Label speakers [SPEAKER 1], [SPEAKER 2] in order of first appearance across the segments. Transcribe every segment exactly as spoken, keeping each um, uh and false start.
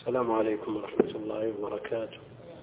[SPEAKER 1] السلام عليكم ورحمة الله وبركاته.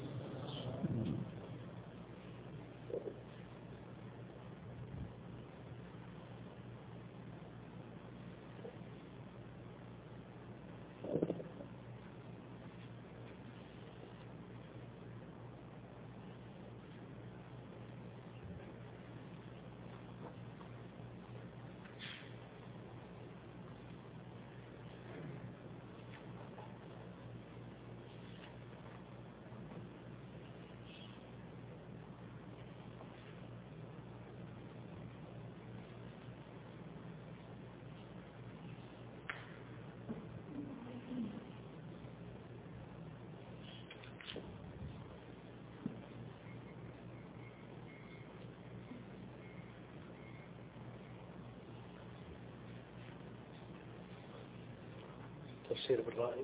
[SPEAKER 1] تفسير بالرأي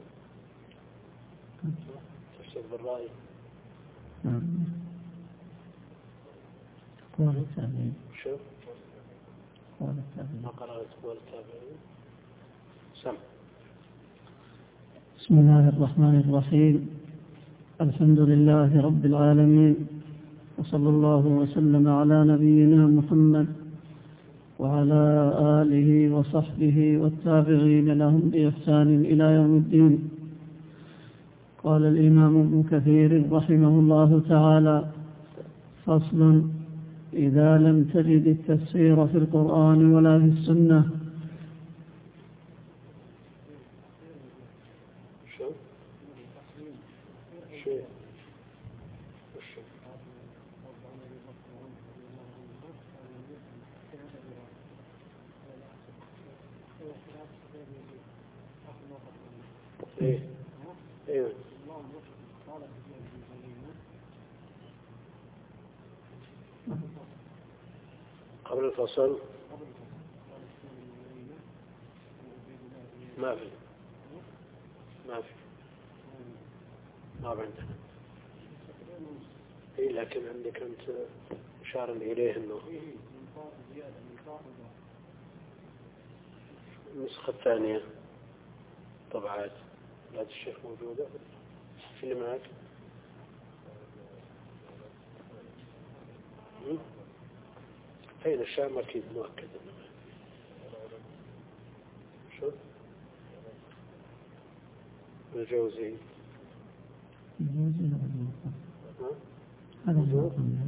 [SPEAKER 1] تفسير بالرأي
[SPEAKER 2] قول التابعين.
[SPEAKER 1] شوف
[SPEAKER 2] قول التابعين.
[SPEAKER 1] ما قرأت قول التابعين. سمع.
[SPEAKER 2] بسم الله الرحمن الرحيم. الحمد لله رب العالمين، وصلى الله وسلم على نبينا محمد وعلى آله وصحبه والتابعين لهم بإحسان إلى يوم الدين. قال الإمام ابن كثير رحمه الله تعالى: فصل: إذا لم تجد التفسير في القرآن ولا في السنة.
[SPEAKER 1] إيه إيه قبل الفصل ما في ما في ما عندنا. إيه لكن عندك أنت إشارة إليه إنه النسخة الثانية طبعات بعد الشيخ موجودة في اللي معك. هين الشام أكيد مؤكد إنه شو الجوزي
[SPEAKER 2] هذا هو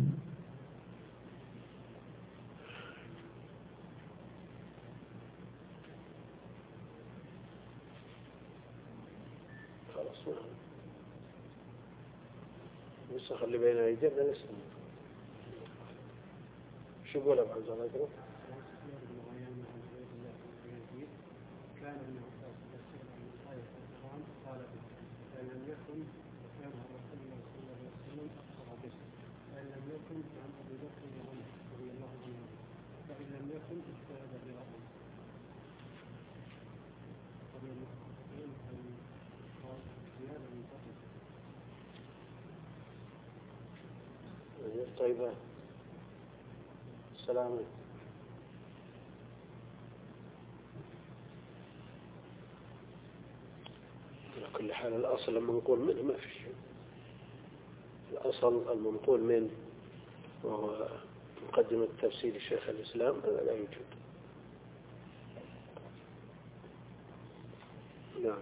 [SPEAKER 1] النسخ اللي بين أيدينا الاسم. شو يقول أبو عبد الله؟ كان من أساس تفسير آية القرآن قال فإن لم يكن فكان الرسول صلى الله عليه وسلم أخبر به، فإن لم يكن فعن أبي بكر وعمر رضي الله عنهم، فإن لم يكن اجتهد برأيه. طيب السلام عليكم. على كل حال الأصل المنقول منه ما في شيء. الأصل المنقول منه وهو مقدمة تفسير الشيخ الإسلام هذا لا يوجد. نعم.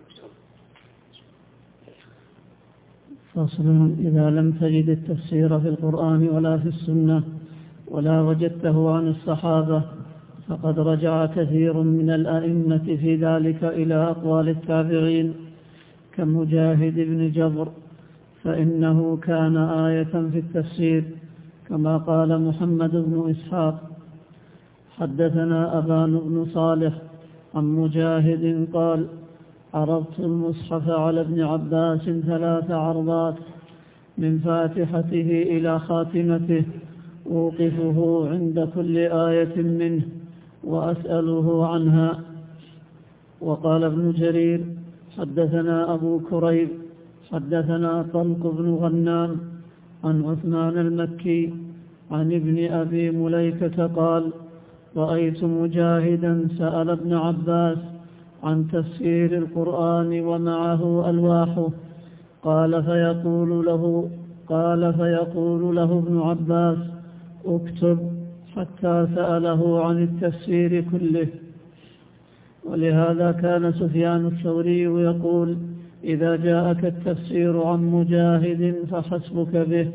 [SPEAKER 2] فصل: إذا لم تجد التفسير في القرآن ولا في السنة ولا وجدته عن الصحابة، فقد رجع كثير من الأئمة في ذلك إلى أقوال التابعين كمجاهد بن جبر، فإنه كان آية في التفسير، كما قال محمد بن إسحاق: حدثنا أبان بن صالح عن مجاهد قال: عرضت المصحف على ابن عباس ثلاث عرضات من فاتحته إلى خاتمته، أوقفه عند كل آية منه وأسأله عنها. وقال ابن جرير: حدثنا أبو كريب حدثنا طلق بن غنام عن عثمان المكي عن ابن أبي مليكة قال: رأيت مجاهدا سأل ابن عباس عن تفسير القرآن ومعه ألواحه. قال فيقول له قال فيقول له ابن عباس: اكتب، حتى سأله عن التفسير كله. ولهذا كان سفيان الثوري يقول: إذا جاءك التفسير عن مجاهد فحسبك به.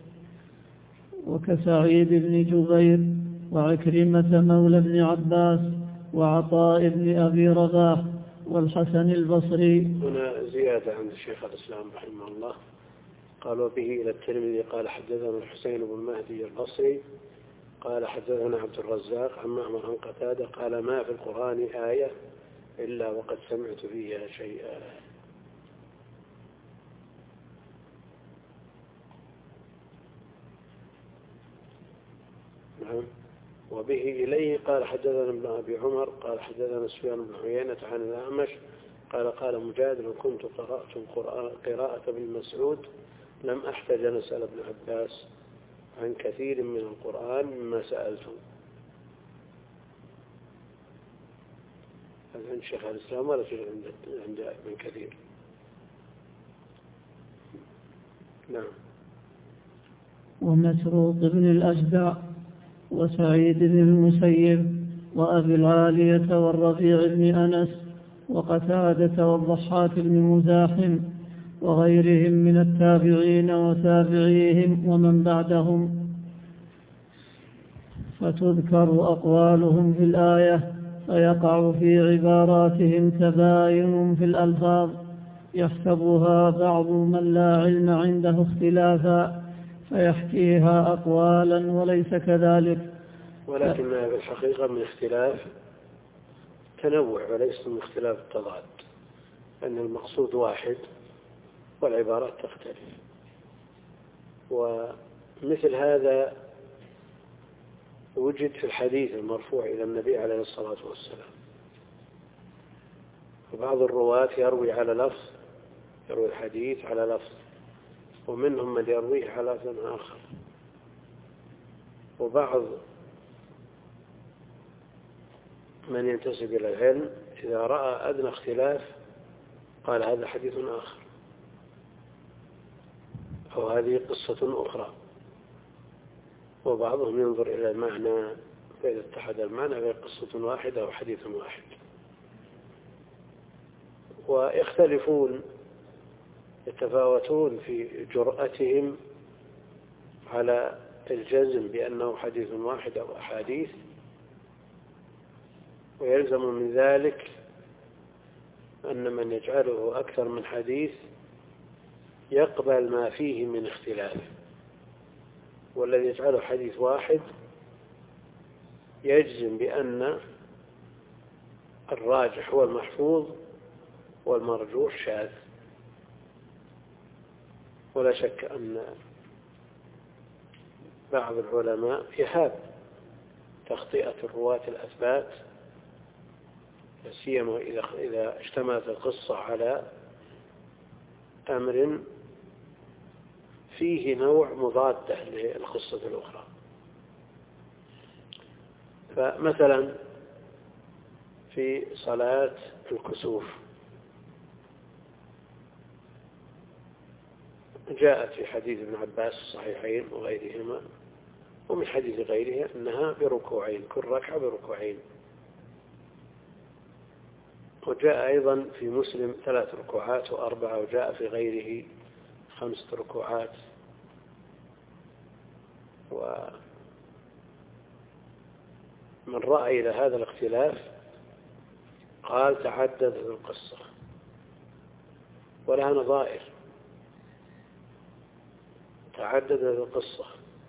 [SPEAKER 2] وكسعيد بن جبير وعكرمة مولى بن عباس وعطاء بن أبي رباح والحسن البصري.
[SPEAKER 3] هنا زيادة عند الشيخ الإسلام رحمه الله، قال: وبه إلى الترمذي قال حدثنا الحسين بن مهدي البصري قال حدثنا عبد الرزاق عن معمر عن قتادة قال: ما في القرآن آية إلا وقد سمعت فيها شيئا. نعم. وبه إليه قال حدثنا ابن أبي عمر قال حدثنا سفيان بن عيينة عن الأعمش قال: قال مجاهد: لو كنت قرأت قراءة ابن مسعود لم أحتج أن أسأل ابن عباس عن كثير من القرآن مما سألته. هذا عند شيخ الإسلام ولا شيء عند ابن كثير. نعم.
[SPEAKER 2] ومسروق بن الأجدع وسعيد بن المسيب وأبي العالية والربيع بن أنس وقتادة والضحاك بن مزاحم وغيرهم من التابعين وتابعيهم ومن بعدهم، فتذكر أقوالهم في الآية، فيقع في عباراتهم تباين في الألفاظ يحسبها بعض من لا علم عنده اختلافا، فيحكيها أقوالا وليس كذلك.
[SPEAKER 3] ولكنها في الحقيقة من اختلاف تنوع وليس من اختلاف التضاد، أن المقصود واحد والعبارات تختلف. ومثل هذا وجد في الحديث المرفوع إلى النبي عليه الصلاة والسلام، وبعض الرواة يروي على لفظ، يروي الحديث على لفظ، ومنهم من يرويه على لفظ آخر. وبعض من ينتسب إلى العلم إذا رأى أدنى اختلاف قال: هذا حديث آخر، أو هذه قصة أخرى. وبعضهم ينظر إلى المعنى، فإذا اتحد المعنى فهي قصة واحدة أو حديث واحد. ويختلفون، يتفاوتون في جرأتهم على الجزم بأنه حديث واحد أو أحاديث، ويلزم من ذلك أن من يجعله أكثر من حديث يقبل ما فيه من اختلاف، والذي يجعله حديث واحد يجزم بأن الراجح هو المحفوظ والمرجوح شاذ. ولا شك أن بعض العلماء يهاب تخطئة الرواة الأثبات، سيما إذا اشتملت القصة على أمر فيه نوع مضاد للقصة الأخرى. فمثلا في صلاة الكسوف جاءت في حديث ابن عباس الصحيحين وغيرهما ومن حديث غيره أنها بركوعين، كل ركعة بركوعين. وجاء أيضا في مسلم ثلاث ركوعات وأربعة، وجاء في غيره خمس ركوعات. ومن رأى إلى هذا الاختلاف قال تعددت القصة ولها نظائر، تعددت القصة.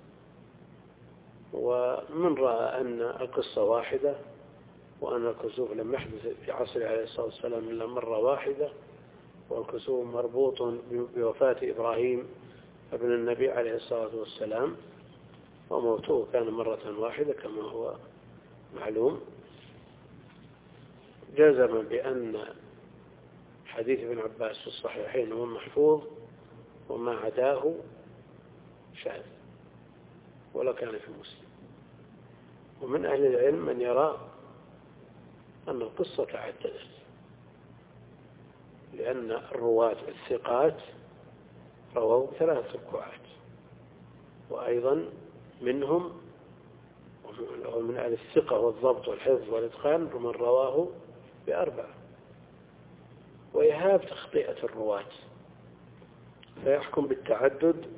[SPEAKER 3] ومن رأى أن القصة واحدة وأن الكسوف لم يحدث في عصر عليه الصلاة والسلام إلا مرة واحدة، والكسوف مربوط بوفاة إبراهيم ابن النبي عليه الصلاة والسلام، وموته كان مرة واحدة كما هو معلوم، جزم بأن حديث ابن عباس في الصحيحين هو محفوظ وما عداه شاذ ولا كان في مسلم. ومن أهل العلم من يرى أن القصة تعددت لأن الرواة الثقات رووا ثلاث ركوعات، وأيضا منهم ومن أهل الثقة والضبط والحفظ والإتقان من رواه بأربعة، ويهاب تخطئة الرواة فيحكم بالتعدد.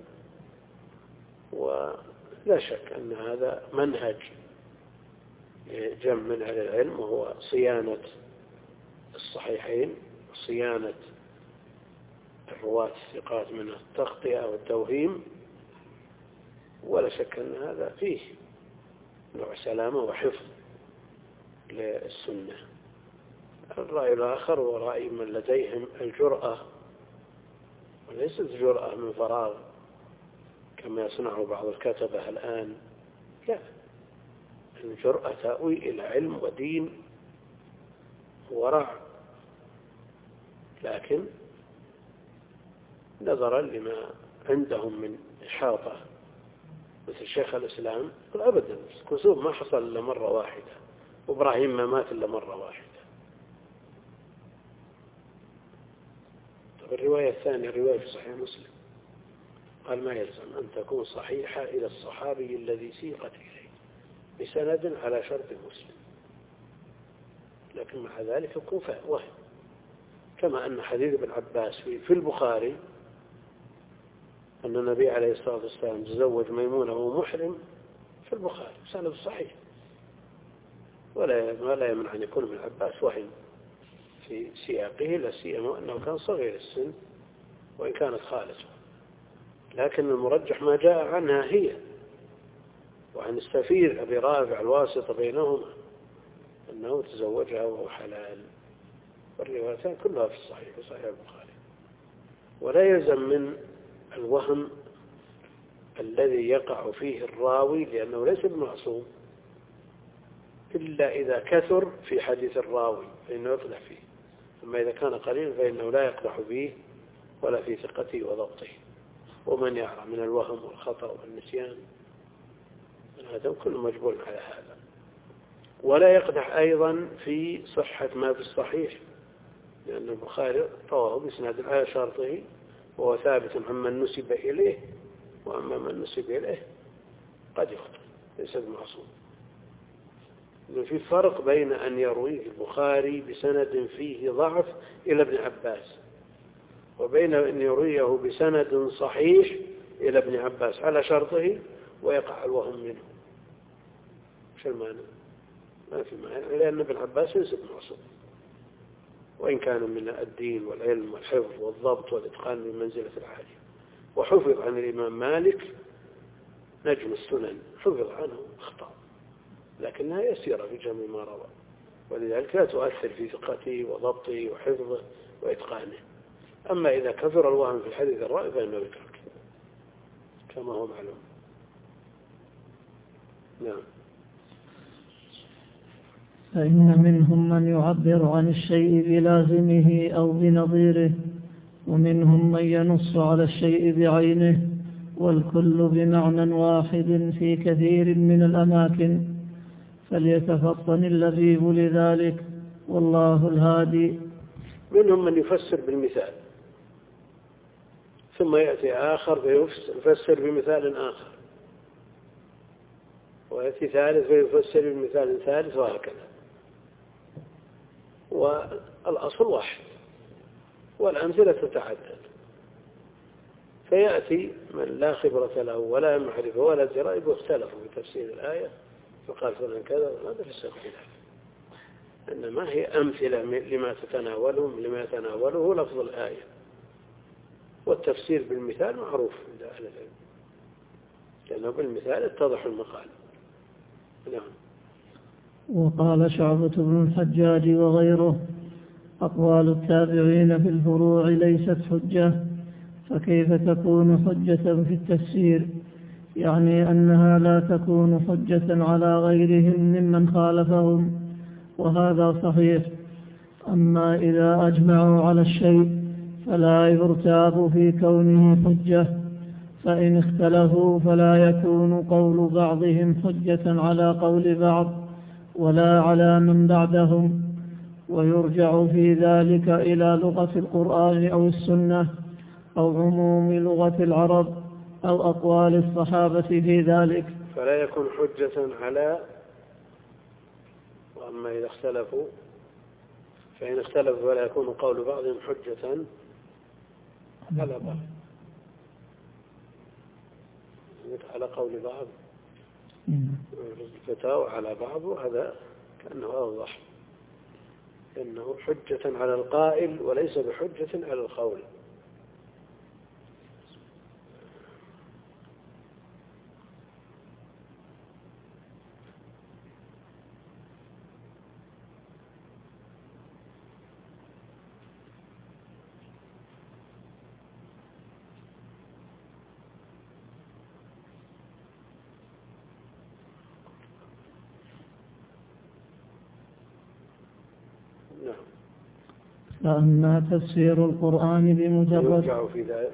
[SPEAKER 3] ولا شك أن هذا منهج جمع من أهل العلم، وهو صيانة الصحيحين وصيانة الرواة الثقات من التخطئة والتوهيم. ولا شك أن هذا فيه نوع سلامة وحفظ للسنة. الرأي الآخر هو رأي من لديهم الجرأة، وليست جرأة من فراغ كما يصنعه بعض الكتبة الآن، لا، الجرأة تأوي إلى علم ودين ورع، لكن نظرا لما عندهم من إحاطة مثل شيخ الإسلام قل أبدا كسوف ما حصل إلا مرة واحدة، وإبراهيم ما مات إلا مرة واحدة. طب الرواية الثانية الرواية في صحيح مسلم قال ما يلزم أن تكون صحيحة إلى الصحابي الذي سيقت إليه بسند على شرط مسلم، لكن مع ذلك يكون وهم، كما أن حديث ابن عباس في البخاري أن النبي عليه الصلاة والسلام تزوج ميمونة وهو محرم في البخاري سند صحيح، ولا ولا يمنع أن يكون ابن عباس وهم في سياقه، لا سيما أنه كان صغير السن وإن كانت خالته، لكن المرجح ما جاء عنها هي وعن السفير أبي رافع الواسطة بينهما أنه تزوجها وهو حلال، والروايتان كلها في الصحيح في صحيح البخاري. ولا يلزم من الوهم الذي يقع فيه الراوي، لأنه ليس بمعصوم إلا إذا كثر في حديث الراوي فإنه يقدح فيه، أما إذا كان قليلا فإنه لا يقدح فيه ولا في ثقته وضبطه. ومن يعرى من الوهم والخطأ والنسيان هذا كل مجبول على هذا. ولا يقدح أيضا في صحة ما في الصحيح، لأن البخاري رواه بإسناد على شرطه وهو ثابت عمن نسب إليه، وأما من نسب إليه قد يخطئ ليس بمعصوم. في فرق بين أن يرويه البخاري بسند فيه ضعف إلى ابن عباس، وبين أن يرويه بسند صحيح إلى ابن عباس على شرطه ويقع الوهم منه. شو المعنى؟ ما في معنى، لأن ابن عباس ليس بمعصوم، وإن كان من الدين والعلم والحفظ والضبط والإتقان من منزلة العالية. وحفظ عن الإمام مالك نجم السنن حفظ عنه أخطاء، لكنها يسيرة في جميع ما روى، ولذلك لا تؤثر في ثقته وضبطه وحفظه وإتقانه. أما إذا كثر الوهم في الحديث الرائع فإنه يترك كما هو معلوم. نعم.
[SPEAKER 2] فإن منهم من يعبر عن الشيء بلازمه أو بنظيره، ومنهم من ينص على الشيء بعينه، والكل بمعنى واحد في كثير من الأماكن، فليتفطن اللبيب لذلك، والله الهادي.
[SPEAKER 3] منهم من يفسر بالمثال، ثم يأتي آخر فيفسر بمثال آخر، ويأتي ثالث فيفسر بمثال ثالث، وهكذا. والأصل واحد والأمثلة تتعدد، فيأتي من لا خبرة له ولا معرفة ولا دراية واختلفوا في تفسير الآية فقال فلان كذا هذا في اختلاف، إنما هي أمثلة لما تتناوله لما يتناوله لفظ الآية، والتفسير بالمثال معروف عند أهل العلم، لأنه بالمثال اتضح المقال. نعم.
[SPEAKER 2] وقال شعبة بن الحجاج وغيره: أقوال التابعين في الفروع ليست حجة، فكيف تكون حجة في التفسير؟ يعني أنها لا تكون حجة على غيرهم ممن خالفهم، وهذا صحيح. أما إذا أجمعوا على الشيء فلا يرتاب في كونه حجة، فإن اختلفوا فلا يكون قول بعضهم حجة على قول بعض ولا على من بعدهم، ويرجع في ذلك إلى لغة القرآن أو السنة أو عموم لغة العرب أو أقوال الصحابة في ذلك،
[SPEAKER 3] فلا يكون حجة على. وأما إذا اختلفوا فإن اختلفوا فلا يكون قول بعضهم حجة على بعض، على قول بعض الفتاوى على بعض، وهذا كأنه أوضح، إنه حجة على القائل وليس بحجة على القول.
[SPEAKER 2] فأما تفسير القرآن بمجرد
[SPEAKER 3] يرجع في ذلك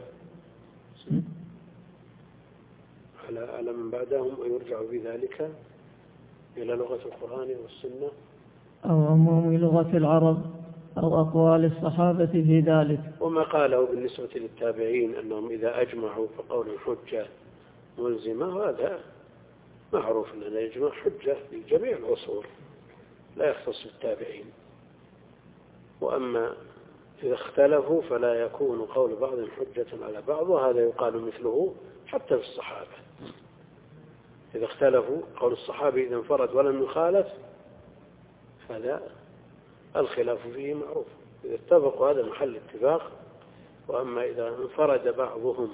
[SPEAKER 3] على على من بعدهم، ويرجع في ذلك إلى لغة القرآن والسنة
[SPEAKER 2] أو عموم لغة العرب أو أقوال الصحابة في ذلك.
[SPEAKER 3] وما قاله بالنسبة للتابعين أنهم إذا أجمعوا فقول الحجة ملزمة، وهذا معروف أن الإجماع حجة لجميع العصور لا يختص بالتابعين. وأما إذا اختلفوا فلا يكون قول بعضهم حجة على بعض، وهذا يقال مثله حتى في الصحابة. إذا اختلفوا قول الصحابي إذا انفرد ولم يخالف هذا الخلاف فيه معروف، إذا اتفقوا هذا محل اتفاق. وأما إذا انفرد بعضهم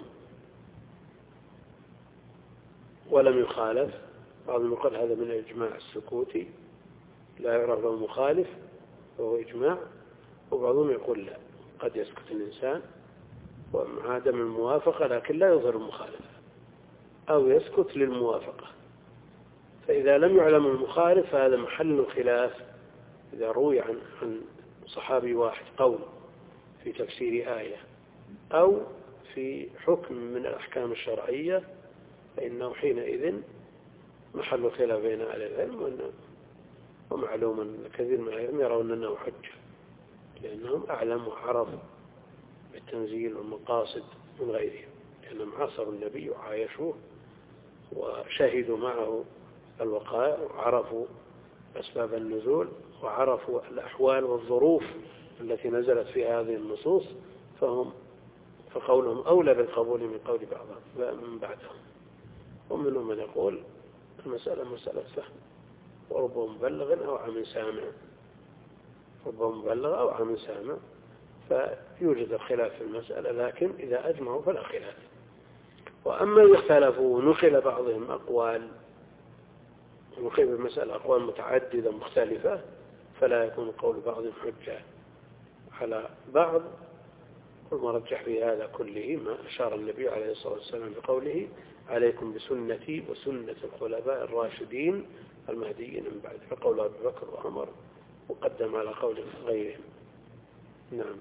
[SPEAKER 3] ولم يخالف، بعضهم يقول هذا من الإجماع السكوتي لا يعرف له مخالف وهو إجماع، وبعضهم يقول لا، قد يسكت الإنسان ومع عدم الموافقة لكن لا يظهر المخالفة، أو يسكت للموافقة. فإذا لم يعلم المخالف فهذا محل الخلاف. إذا روي عن عن صحابي واحد قول في تفسير آية أو في حكم من الأحكام الشرعية فإنه حينئذ محل خلاف بين أهل العلم، ومعلوم أن كثير من العلم يرون أنه حجة، لأنهم أعلم وعرفوا بالتنزيل والمقاصد من غيرهم، لأنهم عاصروا النبي وعايشوه وشهدوا معه الوقائع وعرفوا أسباب النزول وعرفوا الأحوال والظروف التي نزلت في هذه النصوص، فهم فقولهم أولى بالقبول من قول بعضهم من بعدهم. ومنهم من يقول المسألة مسألة فهم، وربما مبلغ أو عام سامع، ربما مبلغ أو عام سامع، فيوجد الخلاف في المسألة، لكن إذا أجمعوا فلا خلاف. وأما إذا اختلفوا ونقل بعضهم أقوال، ونقل بالمسألة أقوال متعددة مختلفة، فلا يكون قول بعضهم حجة على بعض. والمرجح في هذا كله ما أشار النبي عليه الصلاة والسلام بقوله عليكم بسنتي وسنة الخلفاء الراشدين المهديين من بعد، فقول أبي بكر وعمر مقدم على قول غيرهم. نعم.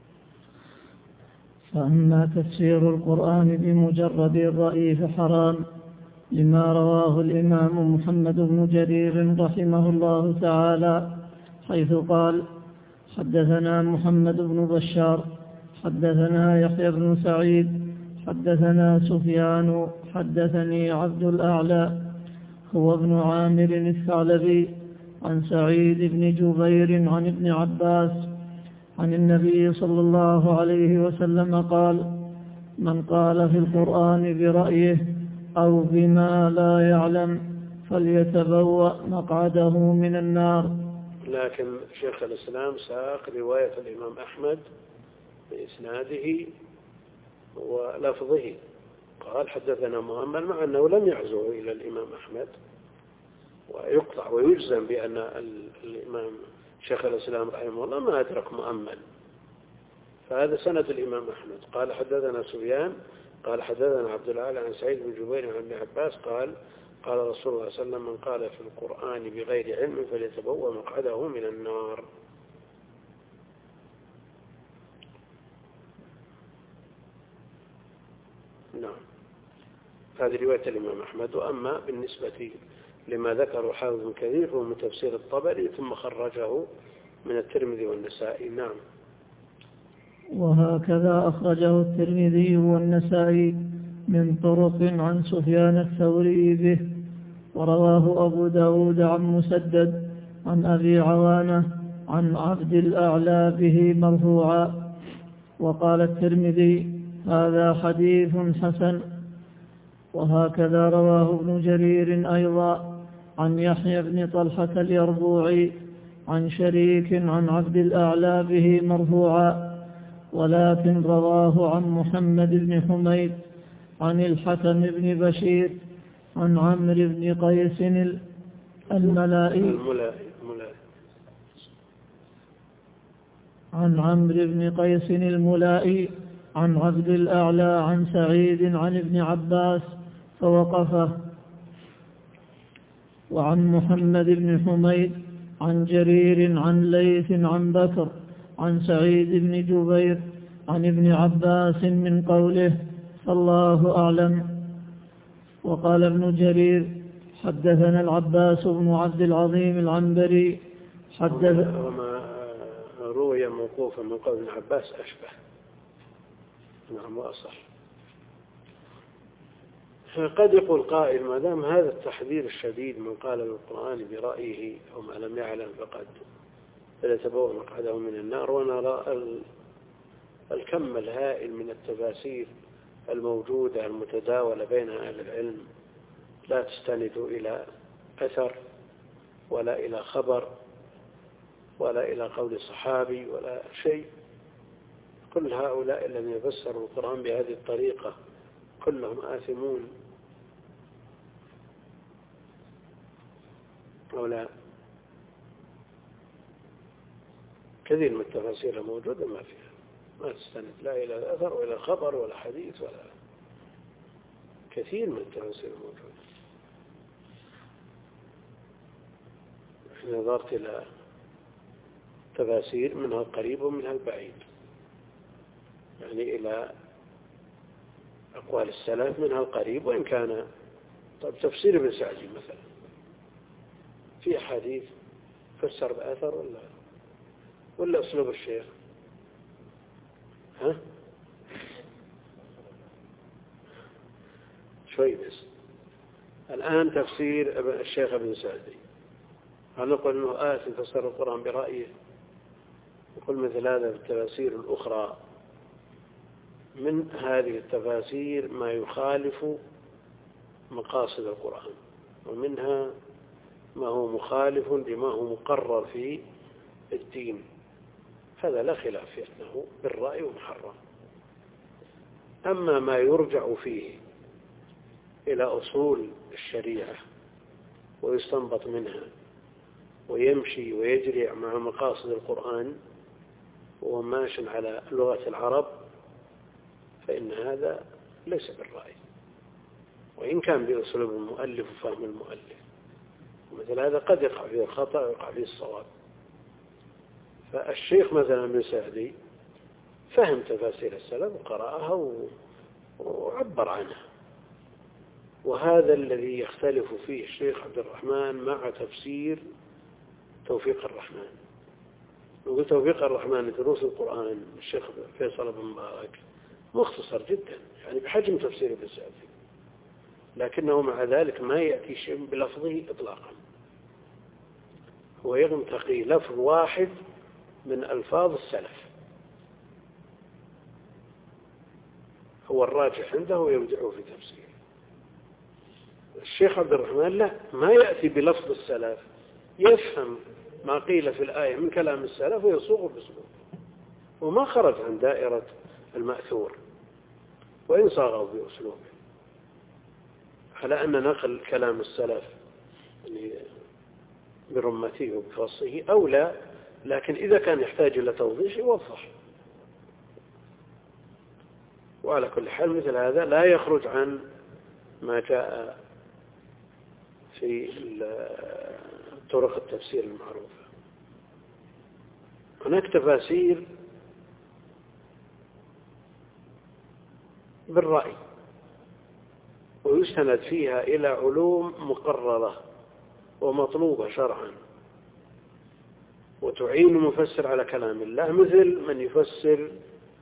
[SPEAKER 2] فأما تفسير القرآن بمجرد الرأي فحرام، لما رواه الإمام محمد بن جرير رحمه الله تعالى حيث قال: حدثنا محمد بن بشار حدثنا يحيى بن سعيد حدثنا سفيان حدثني عبد الأعلى هو ابن عامر الثعلبي عن سعيد بن جبير عن ابن عباس عن النبي صلى الله عليه وسلم قال: من قال في القرآن برأيه أو بما لا يعلم فليتبوأ مقعده من النار.
[SPEAKER 3] لكن شيخ الإسلام ساق رواية الإمام أحمد بإسناده ولفظه، قال حدثنا مؤمل، مع أنه لم يعزه إلى الإمام أحمد، ويقطع ويجزم بأن الإمام شيخ الإسلام رحمه الله ما أدرك مؤمل، فهذا سند الإمام أحمد. قال حدثنا سفيان قال حدثنا عبد الأعلى عن سعيد بن جبير عن ابن عباس قال قال رسول الله صلى الله عليه وسلم: من قال في القرآن بغير علم فليتبوأ مقعده من النار. نعم، هذه رواية الإمام أحمد. وأما بالنسبة لما ذكر حافظ كثير هو من تفسير الطبري ثم خرجه من الترمذي والنسائي. نعم.
[SPEAKER 2] وهكذا أخرجه الترمذي والنسائي من طرق عن سفيان الثوري به. ورواه أبو داود عن مسدد عن أبي عوانة عن عبد الأعلى به مرفوعا. وقال الترمذي هذا حديث حسن. وهكذا رواه ابن جرير أيضا عن يحيى بن طلحة اليربوعي عن شريك عن عبد الأعلى به مرفوعا، ولكن رواه عن محمد بن حميد عن الحكم بن بشير عن عمرو بن قيس الملائي عن عمرو بن قيس الملائي عن عبد الأعلى عن سعيد عن ابن عباس فوقفه. وعن محمد بن حميد عن جرير عن ليث عن بكر عن سعيد بن جبير عن ابن عباس من قوله فالله أعلم. وقال ابن جرير حدثنا العباس بن عبد العظيم العنبري حدث
[SPEAKER 3] وما روي موقوفا من قول ابن عباس أشبه. نعم وأصح. قد يقول قائل ما دام هذا التحذير الشديد من قال القرآن برأيه أو ما لم يعلم فقد فليتبوأ مقعده من النار، ونرى الكم الهائل من التفاسير الموجودة المتداولة بين أهل العلم لا تستند إلى أثر ولا إلى خبر ولا إلى قول صحابي ولا شيء. كل هؤلاء الذين يفسروا القرآن بهذه الطريقة كلهم آثمون أو لا. كثير من التفاسير الموجودة ما فيها ما تستند لا إلى أثر ولا خبر ولا حديث ولا كثير من التفاسير الموجودة. نظرت إلى تفاسير منها القريب ومنها البعيد، يعني إلى أقوال السلف منها القريب وإن كان طيب تفسير ابن سعدي مثلا في حديث فسر بأثر ولا ولا أسلوب الشيخ؟ ها شوي بس. الآن تفسير الشيخ ابن سعدي هل نقول أنه آثم فسر القرآن برأيه؟ نقول مثل هذا في التفاسير الأخرى من هذه التفاسير ما يخالف مقاصد القرآن، ومنها ما هو مخالف لما هو مقرر في الدين، هذا لا خلاف في أنه بالرأي ومحرم. أما ما يرجع فيه إلى أصول الشريعة ويستنبط منها ويمشي ويجري مع مقاصد القرآن وهو ماش على لغة العرب فإن هذا ليس بالرأي، وإن كان بأسلوب المؤلف وفهم المؤلف، ومثل هذا قد يقع فيه الخطأ ويقع فيه الصواب. فالشيخ مثلا ابن سعدي فهم تفاسير السلف وقرأها وعبر عنها، وهذا الذي يختلف فيه الشيخ عبد الرحمن مع تفسير توفيق الرحمن. نقول توفيق الرحمن لدروس القرآن الشيخ فيصل بن مبارك مختصر جدا، يعني بحجم تفسير ابن سعدي، لكنه مع ذلك ما يأتي شيء بلفظه إطلاقا، هو ينتقي لفظ واحد من ألفاظ السلف هو الراجح عنده ويبدعه في تفسيره. الشيخ عبد الرحمن لا، ما يأتي بلفظ السلف، يفهم ما قيل في الآية من كلام السلف ويصوغ باسلوبه، وما خرج عن دائرة المأثور وإن صاغه بأسلوبه، على أن نقل كلام السلف يعني برمته وبفصه أو لا، لكن إذا كان يحتاج إلى توضيح يوضح. وعلى كل حال مثل هذا لا يخرج عن ما جاء في طرق التفسير المعروفة. هناك تفاسير بالرأي ويستند فيها إلى علوم مقررة ومطلوبة شرعا، وتعين المفسر على كلام الله، مثل من يفسر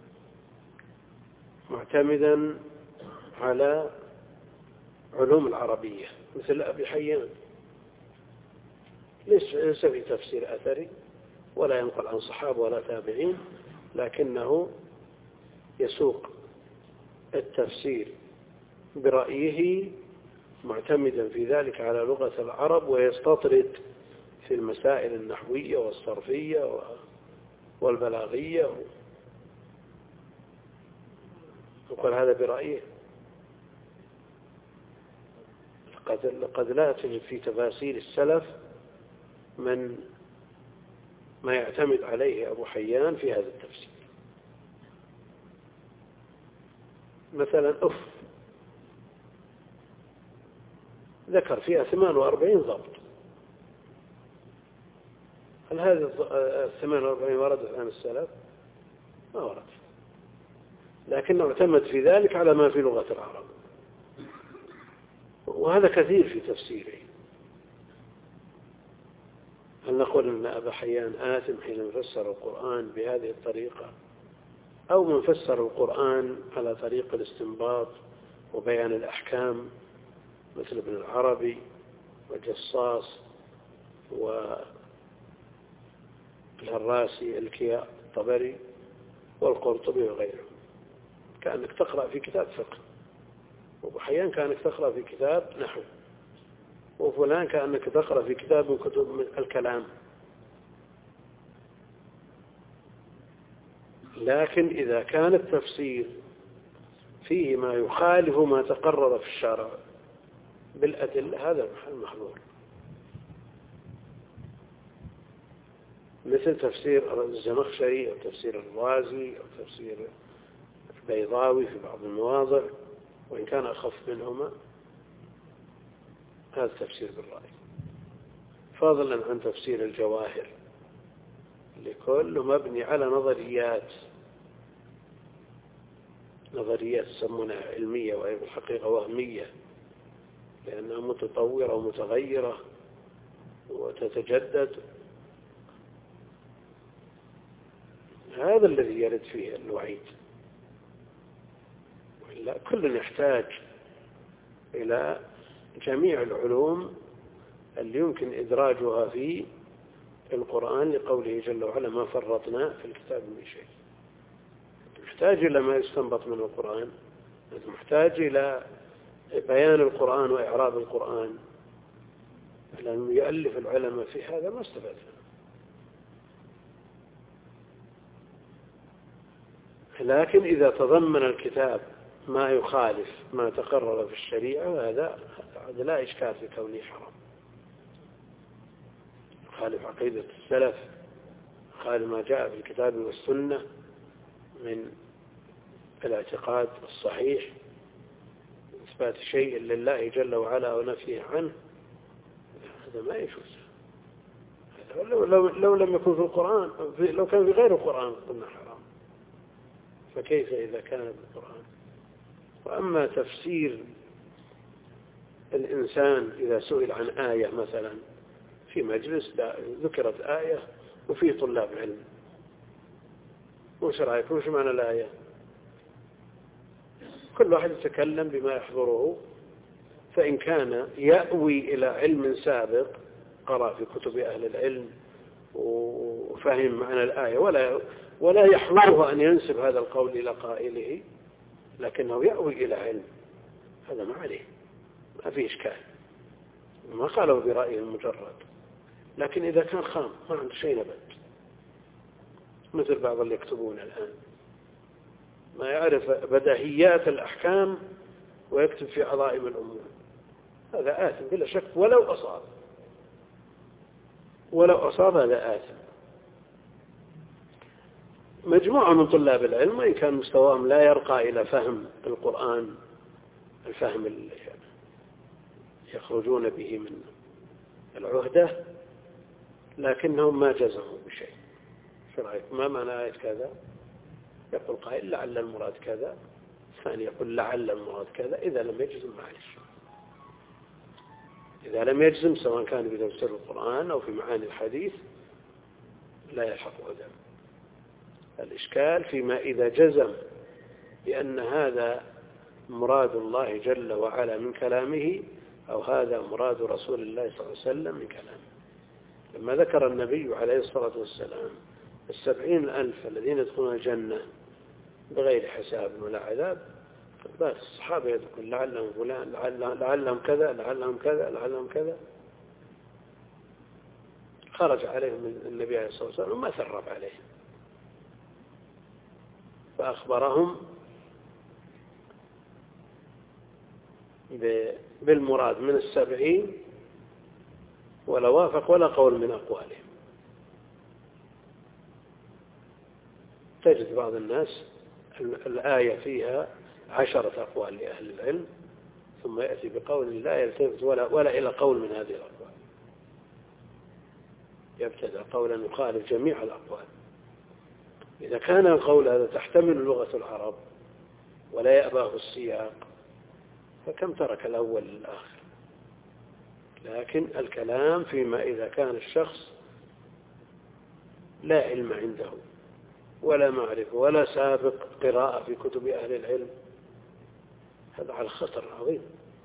[SPEAKER 3] معتمدا على علوم العربية مثل أبي حيان، ليس في تفسير أثري ولا ينقل عن صحابة ولا تابعين، لكنه يسوق التفسير برأيه معتمدا في ذلك على لغة العرب، ويستطرد في المسائل النحوية والصرفية والبلاغية، وقال هذا برأيه. قد قد لا تجد في تفاسير السلف من ما يعتمد عليه أبو حيان في هذا التفسير. مثلا أف ذكر فيها ثمان وأربعين ضبط، هل هذه الثمان وأربعين وردت عن السلف؟ ما ورد، لكنه اعتمد في ذلك على ما في لغة العرب، وهذا كثير في تفسيره. هل نقول أن أبا حيان آثم حين فسر القرآن بهذه الطريقة، أو من فسر القرآن على طريق الاستنباط وبيان الأحكام مثل ابن العربي وجصاص والهراسي الكياء الطبري والقرطبي وغيره؟ كأنك تقرأ في كتاب فقه، وأبو حيان كأنك تقرأ في كتاب نحو، وفلان كأنك تقرأ في كتاب من كتب الكلام. لكن إذا كان التفسير فيه ما يخالف ما تقرر في الشرع بالأدلة، هذا المحظور، مثل تفسير الزمخشري أو تفسير الرازي أو تفسير البيضاوي في بعض المواضع، وإن كان أخف منهما، هذا تفسير بالرأي، فضلا عن تفسير الجواهر لكل مبني على نظريات نظريات يسمونها علمية، وهي في الحقيقة وهمية، لأنها متطورة ومتغيرة وتتجدد. هذا الذي يرد فيه الوعيد، وإلا كل يحتاج إلى جميع العلوم اللي يمكن إدراجها في القرآن، لقوله جل وعلا ما فرطنا في الكتاب من شيء. محتاج إلى ما يستنبط من القرآن، محتاج إلى بيان القرآن وإعراب القرآن، لأنه يؤلف العلماء في هذا ما استفاد. لكن إذا تضمن الكتاب ما يخالف ما تقرر في الشريعة، هذا لا إشكال في كونه حرام، يخالف عقيدة السلف، يخالف ما جاء في الكتاب والسنة من الاعتقاد الصحيح، إثبات شيء لله جل وعلا ونفيه عنه، هذا ما يجوز. لو, لو, لو لم يكن في القرآن، لو كان في غير القرآن قلنا حرام، فكيف إذا كان في القرآن؟ وأما تفسير الإنسان إذا سئل عن آية مثلا في مجلس ذكرت آية وفيه طلاب علم، وش رأيكم؟ وش معنى الآية؟ كل واحد يتكلم بما يحضره، فإن كان يأوي إلى علم سابق قرأ في كتب أهل العلم وفهم معنى الآية، ولا ولا يحضره أن ينسب هذا القول إلى قائله، لكنه يأوي إلى علم، هذا ما عليه، ما فيه إشكال، ما قالوا برأيه المجرد. لكن إذا كان خام ما عنده شيء نبت، مثل بعض اللي يكتبون الآن ما يعرف بديهيات الأحكام ويكتب في عظائم الأمور، هذا آثم بلا شك، ولو أصاب ولو أصاب هذا آثم. مجموعة من طلاب العلم وإن كان مستواهم لا يرقى إلى فهم القرآن الفهم اللي يخرجون به من العهدة، لكنهم ما جزموا بشيء. شو رأيك؟ ما معنى آية كذا؟ يقول قائل لعل المراد كذا، الثاني يقول لعل المراد كذا. إذا لم يجزم معلش، إذا لم يجزم سواء كان بتفسير القرآن أو في معاني الحديث لا يلحقه دم. الإشكال فيما إذا جزم بأن هذا مراد الله جل وعلا من كلامه أو هذا مراد رسول الله صلى الله عليه وسلم من كلامه. لما ذكر النبي عليه الصلاة والسلام السبعين ألف الذين يدخلون الجنة بغير حساب ولا عذاب، بس الصحابة يقول لعلهم فلان لعلهم كذا لعلهم كذا لعلهم كذا، خرج عليهم النبي عليه الصلاة والسلام وما ثرب عليهم، فأخبرهم بالمراد من السبعين ولا وافق ولا قول من أقوالهم. تجد بعض الناس الآية فيها عشرة أقوال لأهل العلم ثم يأتي بقول لا يلتفت ولا, ولا إلى قول من هذه الأقوال، يبتدأ قولا يخالف جميع الأقوال. إذا كان القول هذا تحتمل لغة العرب ولا يأباه السياق فكم ترك الأول للآخر. لكن الكلام فيما إذا كان الشخص لا علم عنده ولا معرفة ولا سابق قراءة في كتب أهل العلم، هذا على خطر عظيم.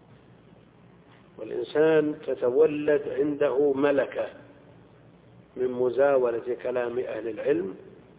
[SPEAKER 3] والإنسان تتولد عنده ملكة من مزاولة كلام أهل العلم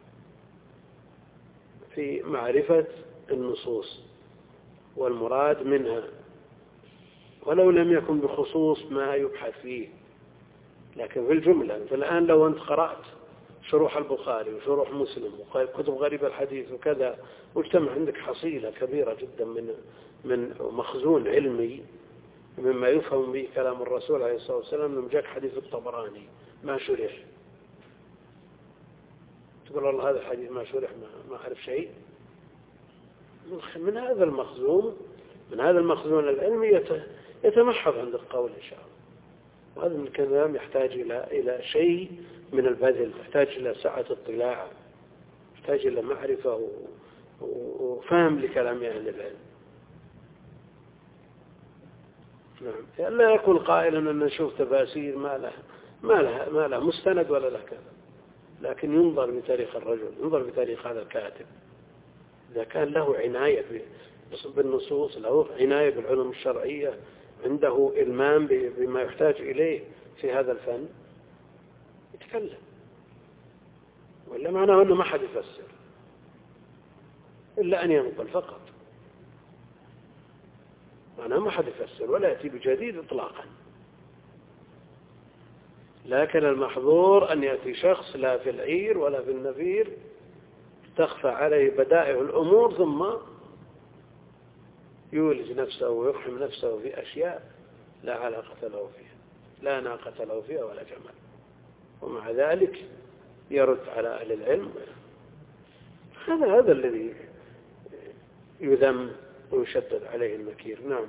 [SPEAKER 3] في معرفة النصوص والمراد منها، ولو لم يكن بخصوص ما يبحث فيه، لكن في الجملة. فالآن لو أنت قرأت شروح البخاري وشروح مسلم وكتب غريب الحديث وكذا، واجتمع عندك حصيلة كبيرة جدا من من مخزون علمي مما يفهم به كلام الرسول عليه الصلاة والسلام، لما جاك حديث الطبراني ما شرح، تقول والله هذا الحديث ما شرح ما ما أعرف شيء. من هذا المخزون من هذا المخزون العلمي يتمحض عند القول إن شاء الله. وهذا من الكلام يحتاج إلى إلى شيء من البذل، يحتاج إلى سعة اطلاع، يحتاج إلى معرفة وفهم لكلام أهل العلم. نعم، لا يكون قائلا أن نشوف تفاسير ما له ما له ما له مستند ولا له كذا، لكن ينظر بتاريخ الرجل، ينظر بتاريخ هذا الكاتب. إذا كان له عناية بالنصوص، له عناية بالعلوم الشرعية، عنده إلمام بما يحتاج إليه في هذا الفن، يتكلم. ولا معناه أنه ما حد يفسر إلا أن ينقل فقط، معناه ما حد يفسر ولا يأتي بجديد إطلاقا. لكن المحظور أن يأتي شخص لا في العير ولا في النفير تخفى عليه بدائع الأمور ثم يولج نفسه ويفحم نفسه في أشياء لا علاقة له فيها، لا ناقة له فيها ولا جمال، ومع ذلك يرد على أهل العلم. هذا هذا الذي يذم ويشدد عليه النكير. نعم.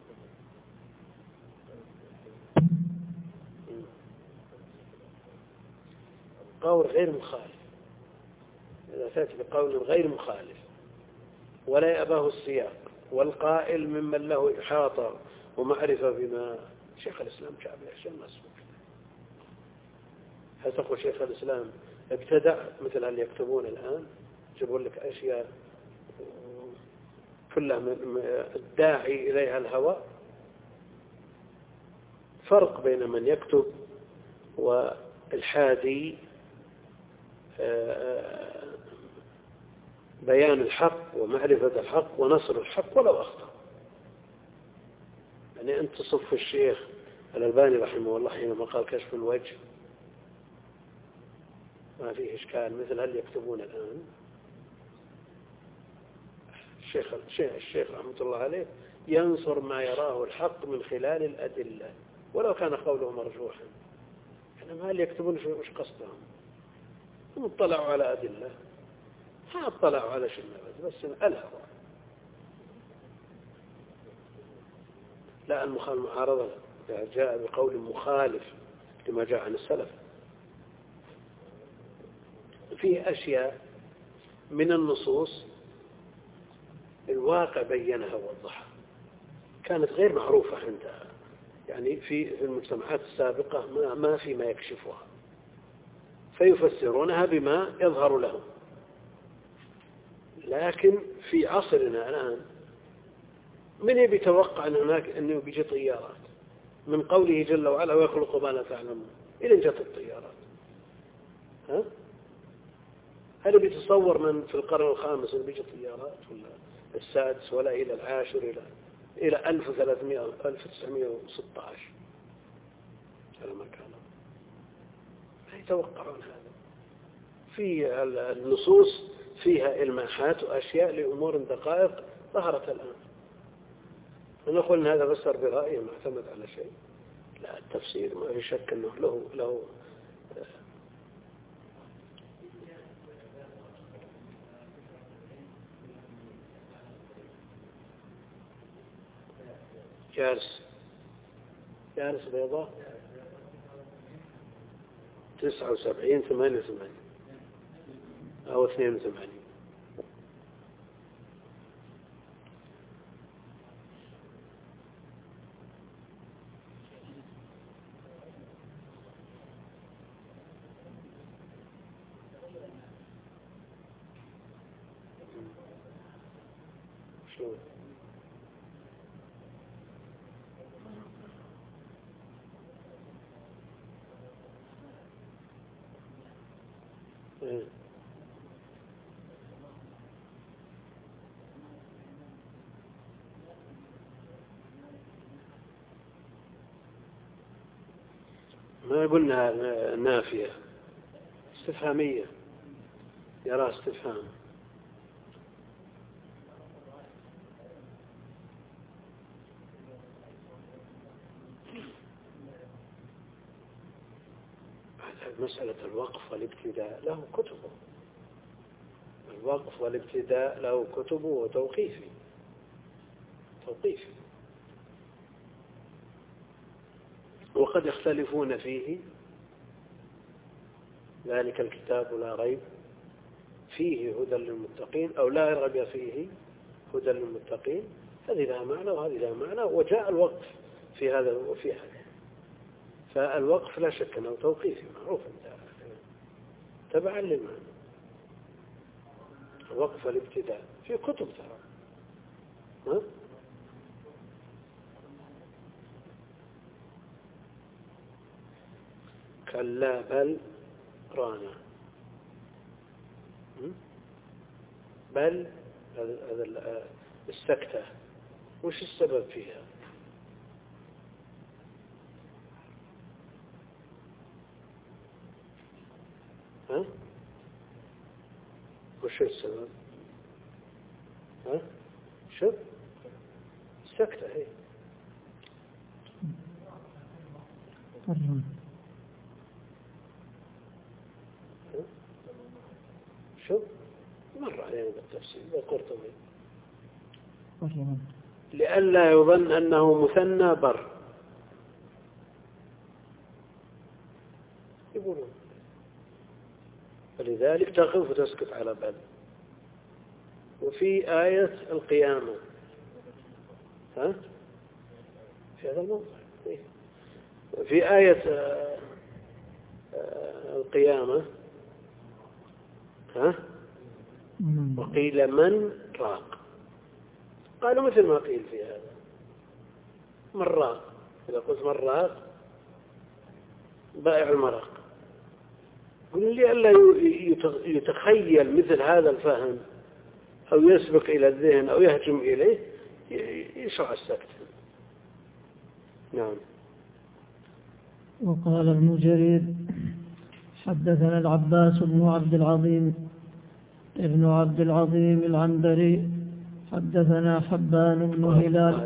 [SPEAKER 3] قول غير مخالف، إذا تأتي بقول غير مخالف ولا يأباه السياق، والقائل ممن له إحاطة ومعرفة بما شيخ الإسلام جاء بأشياء ما اسمه. هل تقول شيخ الإسلام ابتدع مثل اللي يكتبون الآن، يجيبون لك أشياء كلها الداعي إليها الهوى؟ فرق بين من يكتب والحادي بيان الحق ومعرفة الحق ونصر الحق ولو أخطأ. يعني أنت تصف الشيخ الألباني رحمه الله حينما قال كشف الوجه ما فيه إشكال، مثل هل يكتبون الآن. الشيخ الشيخ رحمة الله عليه ينصر ما يراه الحق من خلال الأدلة ولو كان قوله مرجوحا. يعني هل يكتبون وش قصدهم؟ هم اطلعوا على أدلة، ها اطلعوا على شيء بس الهوى. لا، المعارضة جاء بقول مخالف لما جاء عن السلف. فيه أشياء من النصوص الواقع بينها ووضحها، كانت غير معروفة عندها، يعني في المجتمعات السابقة ما ما في ما يكشفها. فيفسرونها بما يظهر لهم. لكن في عصرنا الآن من يبي يتوقع أن هناك أنه بيجي طيارات من قوله جل وعلا ويخلق ما لا تعلمون إلى جت الطيارات؟ ها؟ هل بيتصور من في القرن الخامس أن بيجي طيارات ولا السادس ولا إلى العاشر إلى إلى ألف وثلاثمائة ألف وتسعمائة وستة عشر على ما كان ما يتوقعون هذا. في النصوص فيها إلماحات وأشياء لأمور دقائق ظهرت الآن. نقول أن هذا فسر برأيه ما اعتمد على شيء. لا، التفسير ما في شك أنه له له جالس جالس بيضاء تسعة وسبعين ثمانية وثمانين أو اثنين وثمانين. شلون؟ إيه. ما قلنا نافية، استفهامية، يرى استفهام. مسألة الوقف والابتداء له كتبه، الوقف والابتداء له كتبه وتوقيفي توقيفي وقد يختلفون فيه. ذلك الكتاب لا ريب فيه هدى للمتقين أو لا ريب فيه هدى للمتقين، هذه لها معنى وهذه لها معنى، وجاء الوقف في هذا وفي هذا. فالوقف لا شك أنه توقيفي معروف تبعا للمعنى. الوقف والابتداء في كتب ترى. ها؟ كلا بل رانا. بل هذا السكتة وش السبب فيها؟ ها؟ وش السبب؟ ها؟ شوف السكتة هي شوف مر علينا بالتفسير بالقرطبي لئلا يظن أنه مثنى بر يقولون، فلذلك تقف وتسكت على بل. وفي آية القيامة ها في هذا الموضوع في آية القيامة ها وقيل من راق، قالوا مثل ما قيل في هذا من راق. إذا قلت من راق بائع المرق، قل لي ألا يتخيل مثل هذا الفهم أو يسبق إلى الذهن أو يهجم إليه يشرع السكت. نعم.
[SPEAKER 2] وقال ابن جرير حدثنا العباس بن عبد العظيم ابن عبد العظيم العنبري حدثنا حبان بن هلال.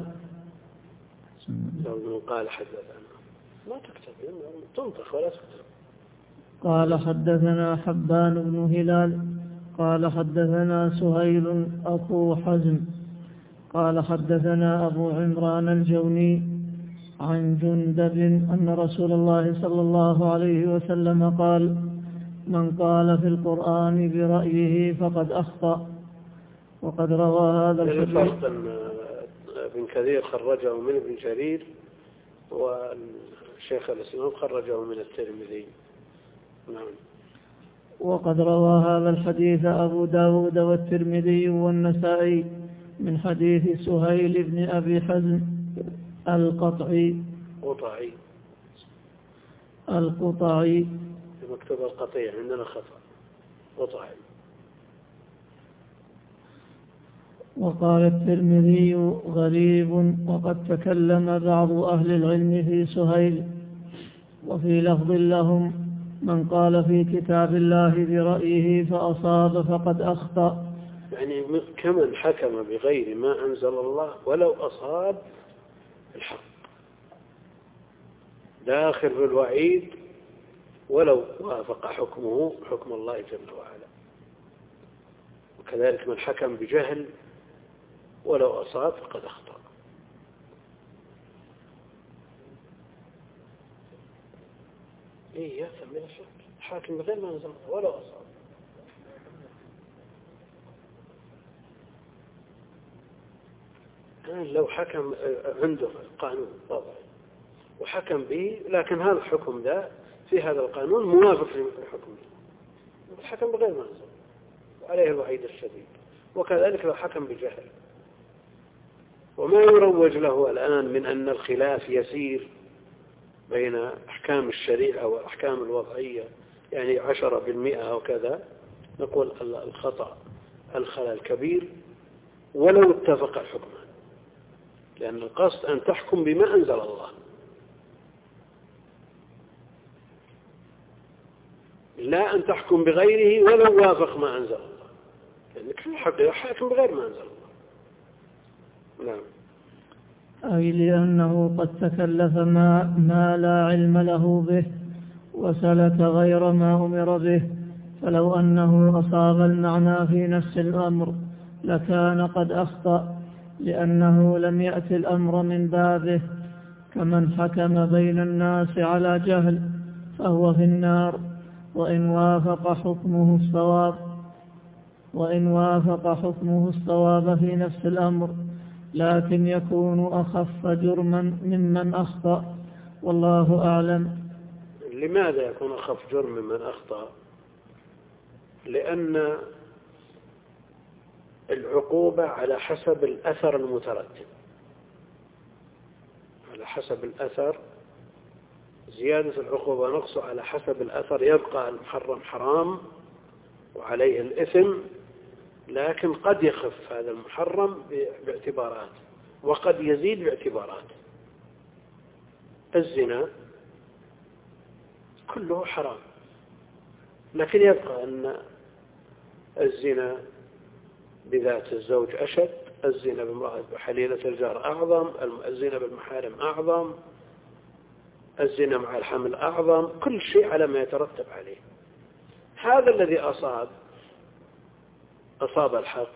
[SPEAKER 3] لو قال حدثنا ما تكتب تنطق ولا تكتب.
[SPEAKER 2] قال حدثنا حبان بن هلال قال حدثنا سهيل أخو حزم قال حدثنا أبو عمران الجوني عن جندب أن رسول الله صلى الله عليه وسلم قال من قال في القرآن برأيه فقد أخطأ. وقد روى هذا الحديث
[SPEAKER 3] ابن كثير خرجه من ابن جرير والشيخ الإسلام خرجه من الترمذي. نعم.
[SPEAKER 2] وقد روى هذا الحديث أبو داود والترمذي والنسائي من حديث سهيل بن أبي حزم القطعي
[SPEAKER 3] قطعي
[SPEAKER 2] القطعي
[SPEAKER 3] مكتوب القطيع عندنا خطأ قطعي.
[SPEAKER 2] وقال الترمذي غريب، وقد تكلم بعض أهل العلم في سهيل. وفي لفظ لهم: من قال في كتاب الله برأيه فأصاب فقد أخطأ.
[SPEAKER 3] يعني كمن حكم بغير ما أنزل الله ولو أصاب الحق، داخل في الوعيد ولو وافق حكمه حكم الله جل وعلا. وكذلك من حكم بجهل ولو أصاب فقد أخطأ. إيه يفهم بلا شك، حاكم بغير ما أنزل الله ولو أصاب. الآن لو حكم عنده قانون وضعي وحكم به، لكن هذا الحكم ذا في هذا القانون موافق للحكم، الحكم بغير ما أنزل وعليه الوعيد الشديد. وكذلك لو حكم بجهل. وما يروج له الآن من أن الخلاف يسير بين أحكام الشريعة والأحكام الوضعية، يعني عشرة بالمئة أو كذا، نقول الخطأ الخلل كبير ولو اتفق الحكمان، لأن القصد أن تحكم بما أنزل الله، لا أن تحكم بغيره ولو وافق ما أنزل الله، لأنك في الحقيقة حاكم بغير ما أنزل الله. نعم.
[SPEAKER 2] أي لأنه قد تكلف ما, ما لا علم له به وسلك غير ما أمر به، فلو أنه أصاب المعنى في نفس الأمر لكان قد أخطأ، لأنه لم يأتي الأمر من بابه. كمن حكم بين الناس على جهل فهو في النار، وإن وافق حكمه الصواب وإن وافق حكمه الصواب في نفس الأمر، لكن يكون أخف جرما ممن أخطأ، والله أعلم.
[SPEAKER 3] لماذا يكون أخف جرم ممن أخطأ؟ لأن العقوبة على حسب الأثر المترتب، على حسب الأثر، زيادة العقوبة ونقصه على حسب الأثر. يبقى المحرم حرام وعليه الإثم، لكن قد يخف هذا المحرم باعتبارات وقد يزيد باعتبارات. الزنا كله حرام، لكن يبقى أن الزنا بذات الزوج أشد، الزنا بامرأة بحليلة الجار أعظم، الزنا بالمحارم أعظم، الزنا مع الحمل أعظم، كل شيء على ما يترتب عليه. هذا الذي أصاب أصاب الحق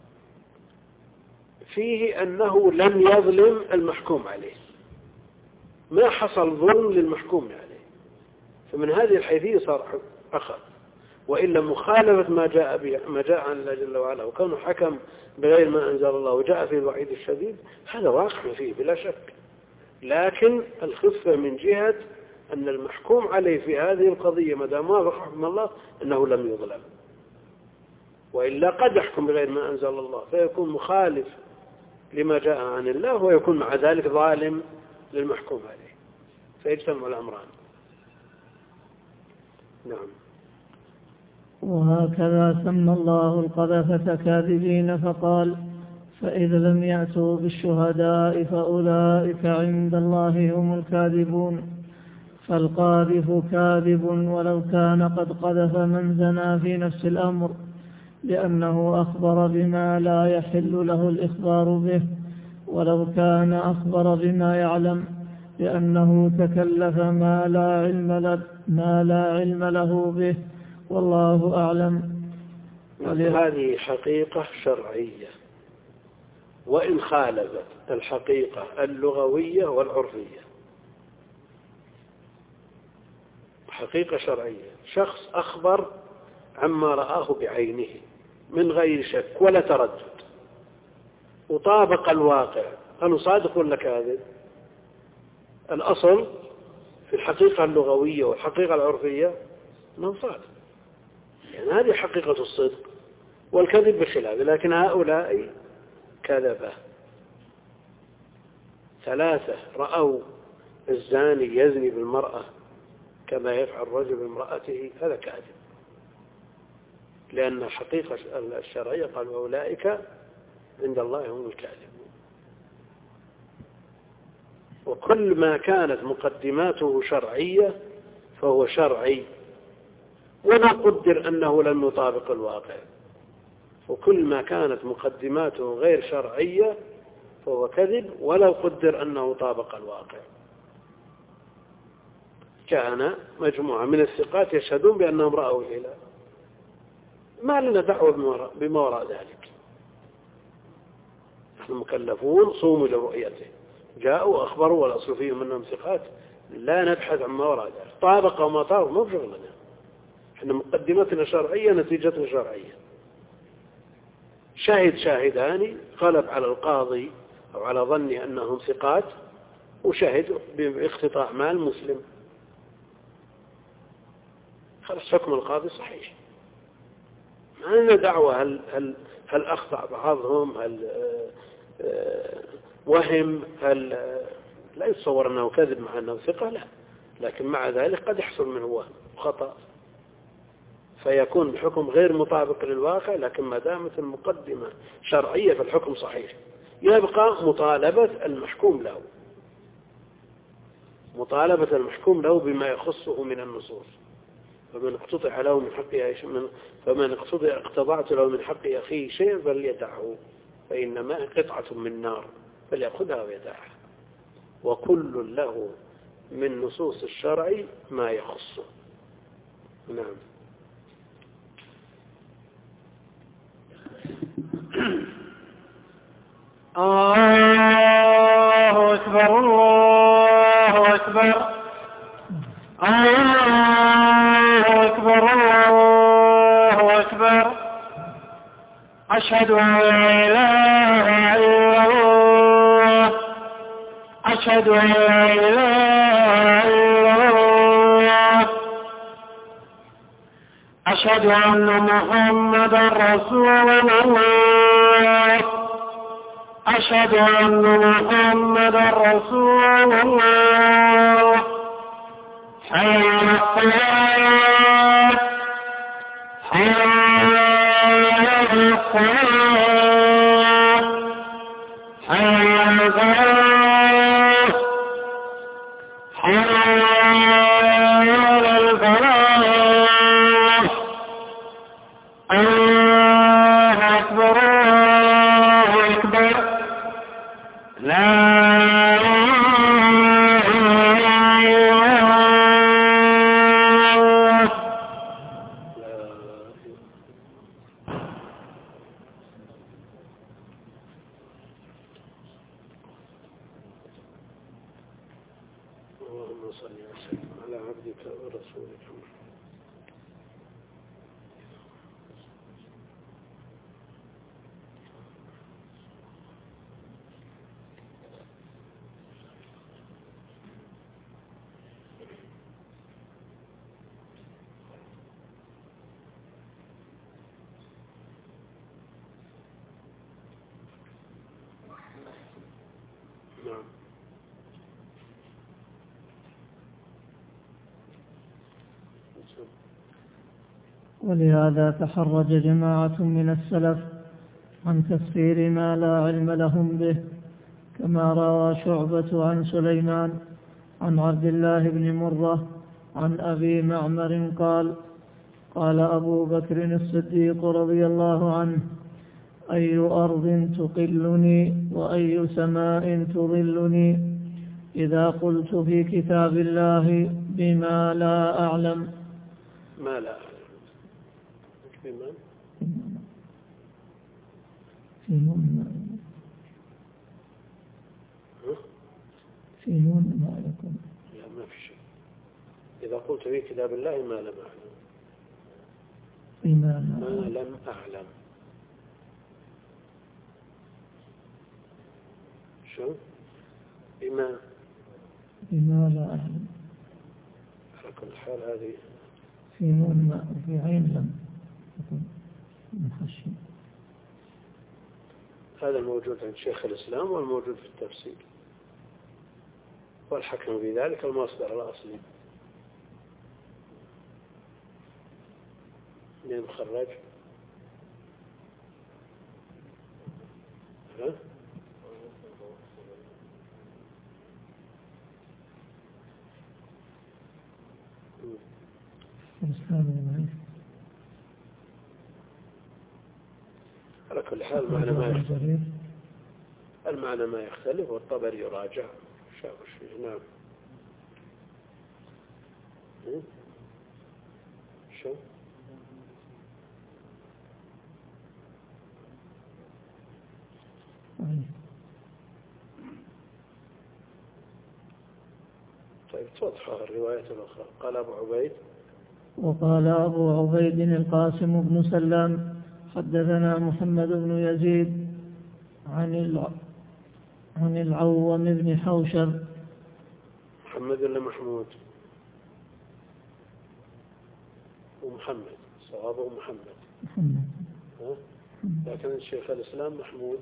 [SPEAKER 3] فيه أنه لم يظلم المحكوم عليه، ما حصل ظلم للمحكوم عليه، فمن هذه الحيثية صار أخذ. وإلا مخالفة ما جاء به ما جاء عن الله جل وعلا وكانوا حكم بغير ما أنزل الله وجاء فيه الوعيد الشديد، هذا واقع فيه بلا شك. لكن الخفة من جهة أن المحكوم عليه في هذه القضية ما دام وافق حكم الله أنه لم يظلم، وإلا قد يحكم بغير ما أنزل الله فيكون مخالف لما جاء عن الله ويكون مع ذلك ظالم للمحكوم عليه، فيجتمع الأمران. نعم.
[SPEAKER 2] وهكذا سمى الله القذفة كاذبين فقال: فإذا لم يأتوا بالشهداء فأولئك عند الله هم الكاذبون. فالقاذف كاذب ولو كان قد قذف من زنى في نفس الأمر، لأنه أخبر بما لا يحل له الإخبار به، ولو كان أخبر بما يعلم، لأنه تكلف ما لا علم له, ما لا علم له به، والله أعلم.
[SPEAKER 3] هذه حقيقة شرعية، وإن خالفت الحقيقة اللغوية والعرفية. حقيقة شرعية، شخص أخبر عما رآه بعينه من غير شك ولا تردد وطابق الواقع، هل صادق ولا كاذب؟ الأصل في الحقيقة اللغوية والحقيقة العرفية أنه صادق. يعني هذه حقيقة الصدق، والكذب بخلاف. لكن هؤلاء كذبة. ثلاثة رأوا الزاني يزني بالمرأة كما يفعل الرجل بامرأته، هذا كاذب، لأن الحقيقة الشرعية قالوا أولئك عند الله هم الكاذبون. وكل ما كانت مقدماته شرعية فهو شرعي، ولا قدر أنه لم يطابق الواقع. وكل ما كانت مقدماته غير شرعية فهو كذب ولو قدر أنه طابق الواقع. كان مجموعة من الثقات يشهدون بأنهم رأوا الهلال، ما لنا دعوة بما وراء ذلك، نحن مكلفون صوموا لرؤيته، جاءوا أخبروا والأصل فيهم أنهم ثقات، لا نبحث عن ما وراء ذلك، طابق وما طابق ما بشغلنا، احنا مقدمتنا شرعية نتيجتنا شرعية. شاهد شاهدان غلب على القاضي أو على ظني أنهم ثقات، وشهد باختطاع مال مسلم، خلاص حكم القاضي صحيح. ما لنا دعوة هل, هل, هل أخطأ بعضهم، هل وهم، هل لا يتصور أنه كذب مع أنه ثقة، لا، لكن مع ذلك قد يحصل منه وهم وخطأ فيكون الحكم غير مطابق للواقع. لكن ما دامت المقدمة شرعية فالحكم صحيح. يبقى مطالبة المحكوم له، مطالبة المحكوم له بما يخصه من النصوص. فمن اقتطع له من حق فمن اقتطع اقتضعت له من حق أخيه شيء فليدعه، فإنما قطعة من نار فليأخذها ويدعها. وكل له من نصوص الشرع ما يخصه. نعم.
[SPEAKER 4] الله أكبر الله أكبر الله أكبر الله أكبر. أشهد أن لا إله إلا الله أشهد أن لا إله إلا الله أشهد أن محمدا رسول الله أشهد أن محمدا رسول الله. حي على الصلاة حي على الصلاة حي على الفلاح حي على الفلاح. الله أكبر الله أكبر. لا
[SPEAKER 2] ولهذا تحرج جماعة من السلف عن تفسير ما لا علم لهم به، كما روى شعبة عن سليمان عن عبد الله بن مرة عن أبي معمر قال: قال أبو بكر الصديق رضي الله عنه: أي أرض تقلني وأي سماء تظلني إذا قلت في كتاب الله بما لا أعلم.
[SPEAKER 3] ما لا أعلم بما
[SPEAKER 2] في نون في نون ما يكون
[SPEAKER 3] لا ما في شيء. إذا قلت في كتاب الله ما لم أعلم
[SPEAKER 2] بما
[SPEAKER 3] ما لم أعلم. شو بما
[SPEAKER 2] بما لا أعلم.
[SPEAKER 3] على كل حال هذه
[SPEAKER 2] في نون ما في عين لم
[SPEAKER 3] هذا الموجود عند شيخ الإسلام والموجود في التفسير، والحكم في ذلك المصدر الأصلي. من مخرج؟ ها؟ على كل حال المعنى ما يختلف، المعنى ما يختلف والطبري يراجع شاف شيء. نعم. شو؟ طيب توضح الرواية الأخرى. قال أبو عبيد
[SPEAKER 2] وقال أبو عبيد القاسم بن سلام حدثنا محمد بن يزيد عن الع... عن العوم بن حوشب.
[SPEAKER 3] محمد ولا محمود؟ ومحمد صوابه محمد.
[SPEAKER 2] محمد.
[SPEAKER 3] ها؟ لكن الشيخ الإسلام محمود.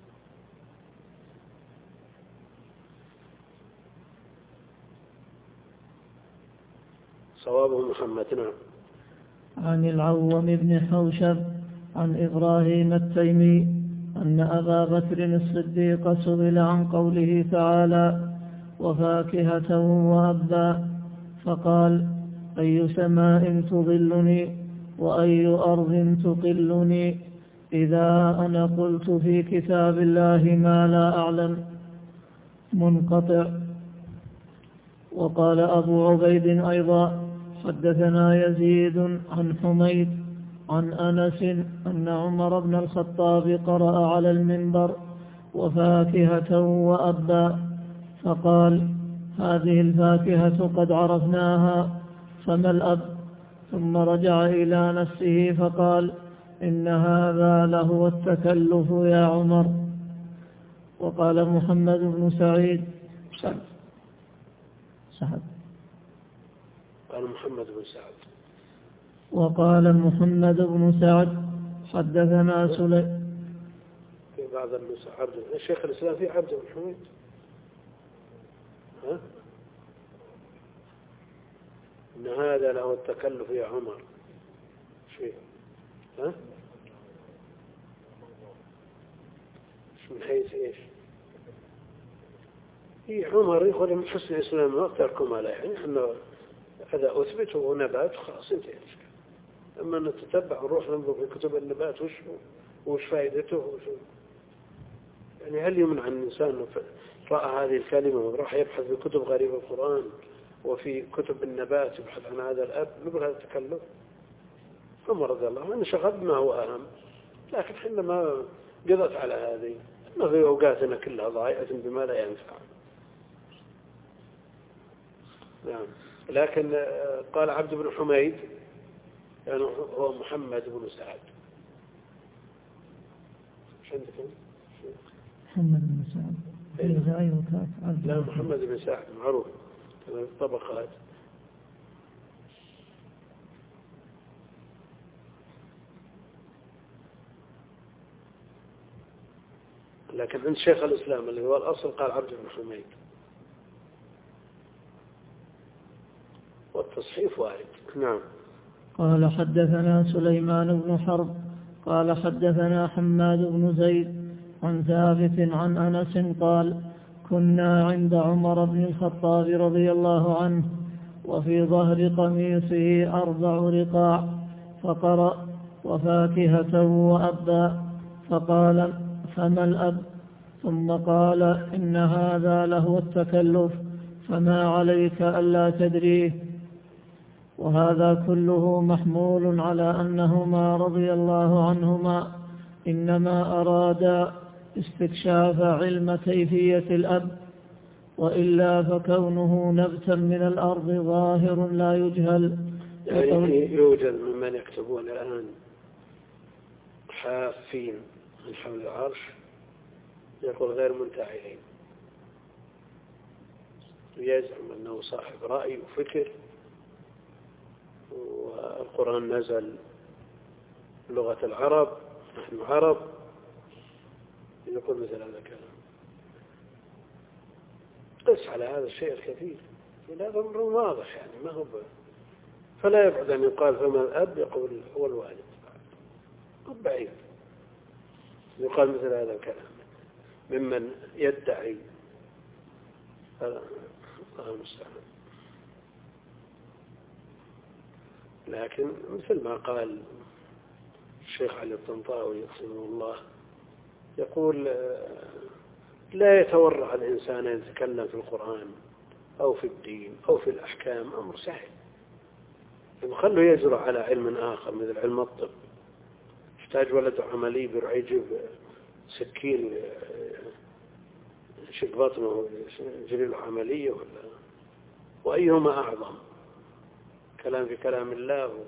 [SPEAKER 3] صوابه محمد. نعم.
[SPEAKER 2] عن العوم بن حوشب عن إبراهيم التيمي أن أبا بكر الصديق سئل عن قوله تعالى وفاكهة وأبا فقال أي سماء تظلني وأي أرض تقلني إذا أنا قلت في كتاب الله ما لا أعلم منقطع. وقال أبو عبيد أيضا حدثنا يزيد عن حميد عن أنس أن عمر بن الخطاب قرأ على المنبر وفاكهة وأبا فقال هذه الفاكهة قد عرفناها فما الأب؟ ثم رجع إلى نفسه فقال إن هذا لهو التكلف يا عمر. وقال محمد بن سعيد سعد سعد
[SPEAKER 3] قال محمد بن سعد
[SPEAKER 2] وقال محمد بن سعد حدثنا سليم.
[SPEAKER 3] في بعض النسخ عبد الشيخ الإسلام في عبد بن حميد. ها؟ إن هذا له التكلف يا عمر شيء. ها؟ من حيث إيش؟ هي عمر يقول من حسن الإسلام وتركم عليه، يعني إحنا هذا أثبت ونبات خلاص انتهى. أما نتتبع ونروح ننظر في كتب النبات وش وش فائدته وش يعني هل يمنع عن الإنسان رأى هذه الكلمة وراح يبحث في كتب غريبة القرآن وفي كتب النبات يبحث عن هذا الأب نقول هذا التكلف؟ عمر رضي الله عنه شغل بما هو أهم، لكن حينما قضت على هذه ما في أوقاتنا كلها ضائعة بما لا ينفع. نعم. لكن قال عبد بن حميد يعني هو محمد بن سعد. ايش عندكم؟
[SPEAKER 2] محمد بن سعد.
[SPEAKER 3] لا محمد بن سعد معروف من الطبقات. لكن عند شيخ الإسلام اللي هو الأصل قال عبد بن حميد، والتصحيف وارد. نعم.
[SPEAKER 2] قال حدثنا سليمان بن حرب قال حدثنا حماد بن زيد عن ثابت عن أنس قال كنا عند عمر بن الخطاب رضي الله عنه وفي ظهر قميصه أربع رقاع فقرأ وفاكهة وأبا فقال فما الأب؟ ثم قال إن هذا لهو التكلف فما عليك ألا تدريه. وهذا كله محمول على أنهما رضي الله عنهما إنما أرادا استكشاف علم كيفية الأب، وإلا فكونه نبتا من الأرض ظاهر لا يجهل.
[SPEAKER 3] يعني يوجد ممن يكتبون الآن حافين من حول العرش يقول غير منتعين، ويزعم أنه صاحب رأي وفكر، والقرآن نزل لغة العرب، نحن عرب، يقول مثل هذا الكلام. قس على هذا الشيء الكثير، هذا أمر واضح يعني ما هو ب... فلا يبعد أن يقال فما الأب يقول هو الوالد، بعيد يقال مثل هذا الكلام ممن يدعي. الله المستعان. لكن مثل ما قال الشيخ علي الطنطاوي رحمه الله، يقول لا يتورع الإنسان أن يتكلم في القرآن أو في الدين أو في الأحكام، أمر سهل، يخلوا يجرؤ على علم آخر مثل علم الطب. يحتاج ولد عملي بيروح يجيب سكين شق بطنه يجري له عملية ولا، وأيهما أعظم؟ كلام في كلام الله و...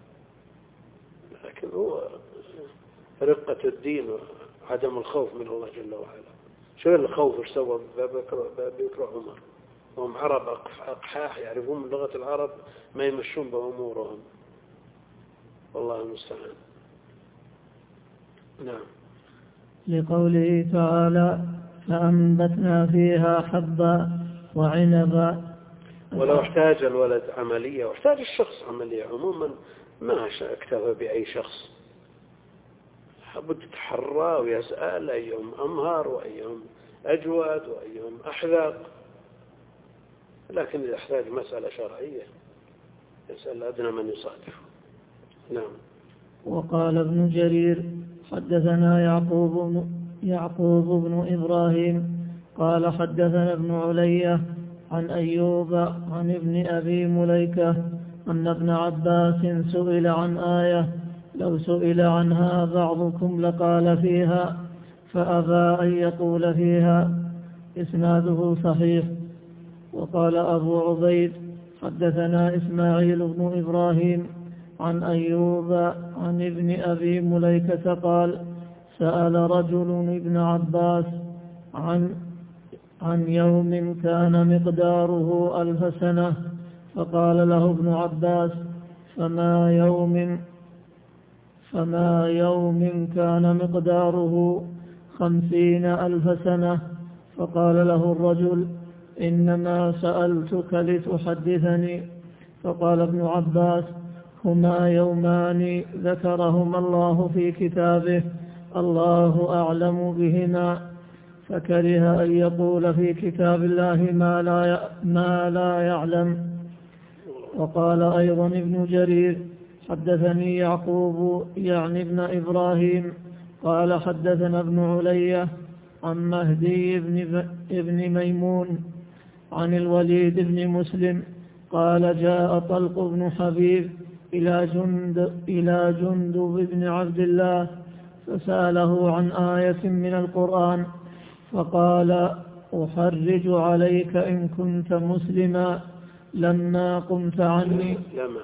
[SPEAKER 3] لكن هو رقة الدين وعدم الخوف من الله جل وعلا. شو الخوف ايش سوى بكر عمر؟ هم عرب أقحاح يعرفون من لغة العرب ما يمشون بأمورهم، والله المستعان. نعم.
[SPEAKER 2] لقوله تعالى فأنبتنا فيها حبا وعنبا.
[SPEAKER 3] ولو احتاج الولد عملية واحتاج الشخص عملية عموما ما اكتفى بأي شخص، حبد يتحرى ويسأل أيهم أمهر وأيهم أجود وأيهم أحذق، لكن إذا احتاج مسألة شرعية يسأل أدنى من يصادف. نعم.
[SPEAKER 2] وقال ابن جرير حدثنا يعقوب بن, يعقوب بن إبراهيم قال حدثنا ابن علية عن أيوب عن ابن أبي مليكة أن ابن عباس سئل عن آية لو سئل عنها بعضكم لقال فيها فأبى أن يقول فيها. إسناده صحيح. وقال أبو عبيد حدثنا إسماعيل بن إبراهيم عن أيوب عن ابن أبي مليكة قال سأل رجل ابن عباس عن عن يوم كان مقداره ألف سنة، فقال له ابن عباس فما يوم فما يوم كان مقداره خمسين ألف سنة؟ فقال له الرجل إنما سألتك لتحدثني. فقال ابن عباس هما يومان ذكرهما الله في كتابه الله أعلم بهما، فكره أن يقول في كتاب الله ما لا ما لا يعلم. وقال أيضا ابن جرير حدثني يعقوب يعني ابن إبراهيم قال حدثنا ابن علية عن مهدي بن, ابن ميمون عن الوليد بن مسلم قال جاء طلق بن حبيب إلى جند إلى جندب بن عبد الله فسأله عن آية من القرآن فقال أحرج عليك إن كنت مسلما لما قمت عني.
[SPEAKER 3] لما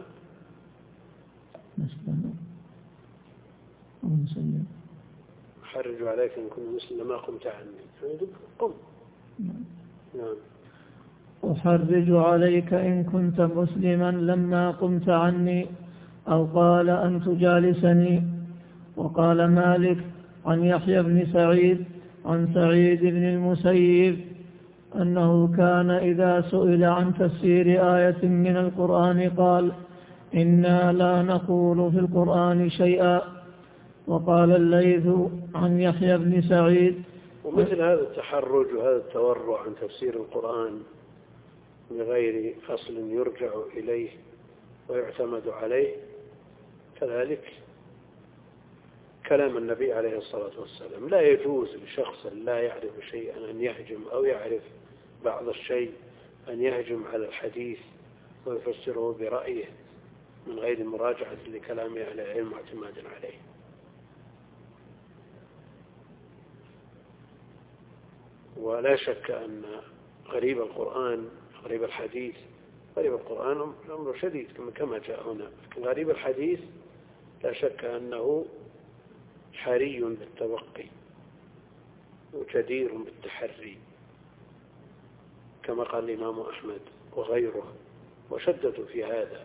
[SPEAKER 3] أحرج عليك إن كنت مسلما لما قمت عني. قم. نعم.
[SPEAKER 2] أحرج عليك إن كنت مسلما لما قمت عني، أو قال أن تجالسني. وقال مالك عن يحيى بن سعيد عن سعيد بن المسيب أنه كان إذا سئل عن تفسير آية من القرآن قال إنا لا نقول في القرآن شيئا. وقال الليث عن يحيى بن سعيد
[SPEAKER 3] ومثل هذا التحرج وهذا التورع عن تفسير القرآن بغير أصل يرجع إليه ويعتمد عليه كذلك كلام النبي عليه الصلاة والسلام. لا يجوز لشخص لا يعرف شيئا أن يهجم أو يعرف بعض الشيء أن يهجم على الحديث ويفسره برأيه من غير مراجعة لكلام أهل العلم واعتماد عليه. ولا شك أن غريب القرآن غريب الحديث غريب القرآن أمر شديد كما جاء هنا، لكن غريب الحديث لا شك أنه حري بالتوقي وجدير بالتحري كما قال الإمام أحمد وغيره وشددوا في هذا.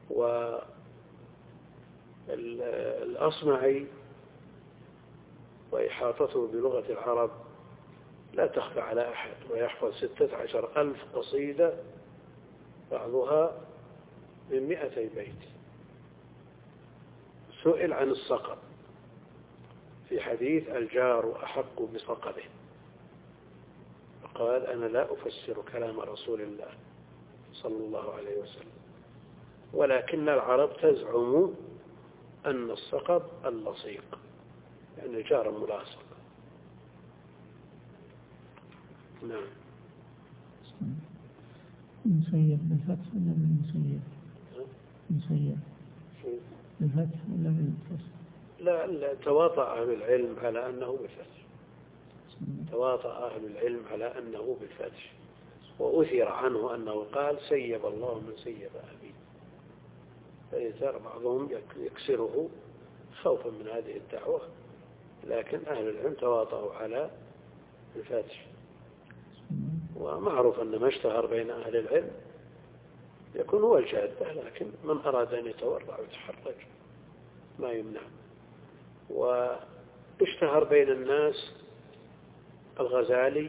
[SPEAKER 3] والأصمعي وإحاطته بلغة العرب لا تخفى على أحد، ويحفظ ستة عشر ألف قصيدة بعضها من مئتي بيت. سئل عن الصقب في حديث الجار أحق بصقبه، فقال أنا لا أفسر كلام رسول الله صلى الله عليه وسلم، ولكن العرب تزعم أن الصقب اللصيق، يعني جار ملاصق. نعم.
[SPEAKER 2] مسيب بالفتح ولا بالمسيب؟ مسيب بالفتح ولا بالكسر؟
[SPEAKER 3] لا لا، تواطأ أهل العلم على أنه بالفتح، تواطأ أهل العلم على أنه بالفتح، وأثر عنه أنه قال سيب الله من سيب أبي، فإذا بعضهم يكسره خوفا من هذه الدعوة، لكن أهل العلم تواطؤوا على الفتح. ومعروف أن ما اشتهر بين أهل العلم يكون هو الجادة، لكن من أراد أن يتورع ويتحرج ما يمنع. واشتهر بين الناس الغزالي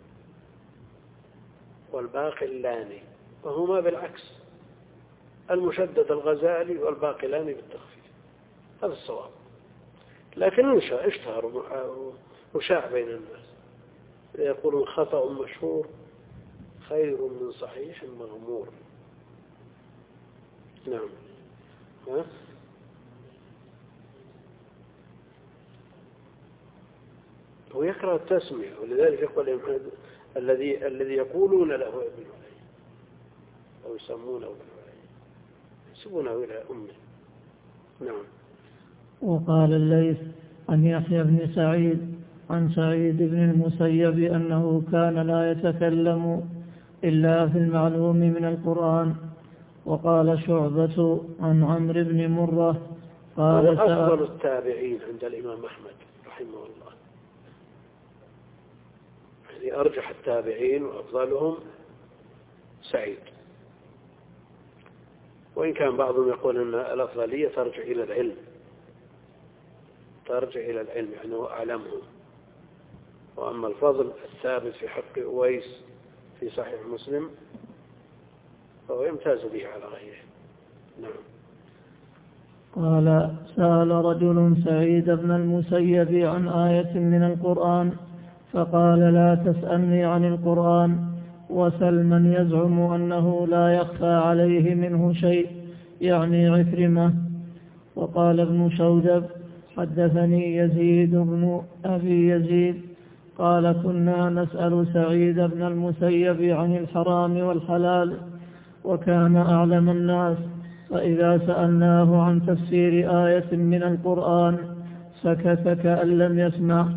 [SPEAKER 3] والباقلاني، وهما بالعكس، المشدد الغزالي والباقلاني بالتخفيف، هذا الصواب. لكن اشتهر وشاع بين الناس، يقولون خطأ مشهور خير من صحيح مغمور. نعم. ها؟ هو يكره التسمية، ولذلك يقول الذي الذي يقولون له ابن علي أو يسمونه ابن علي يسمونه إلى أمه. نعم.
[SPEAKER 2] وقال الليث عن يحيى بن سعيد عن سعيد بن المسيب أنه كان لا يتكلم إلا في المعلوم من القرآن. وقال شعبة عن عمرو بن مرة قال
[SPEAKER 3] أفضل التابعين عند الإمام أحمد رحمه الله، يعني أرجح التابعين وأفضلهم سعيد، وإن كان بعضهم يقول أن الأفضلية ترجع إلى العلم، ترجع إلى العلم يعني هو أعلمهم. وأما الفضل الثابت في حق أويس في صحيح مسلم فهو يمتاز به على غيره. نعم.
[SPEAKER 2] قال سأل رجل سعيد بن المسيب عن آية من القرآن فقال لا تسألني عن القرآن وسل من يزعم أنه لا يخفى عليه منه شيء، يعني عكرمة. وقال ابن شودب حدثني يزيد بن أبي يزيد قال كنا نسأل سعيد بن المسيب عن الحرام والحلال وكان أعلم الناس، فإذا سألناه عن تفسير آية من القرآن سكت كأن لم يسمع.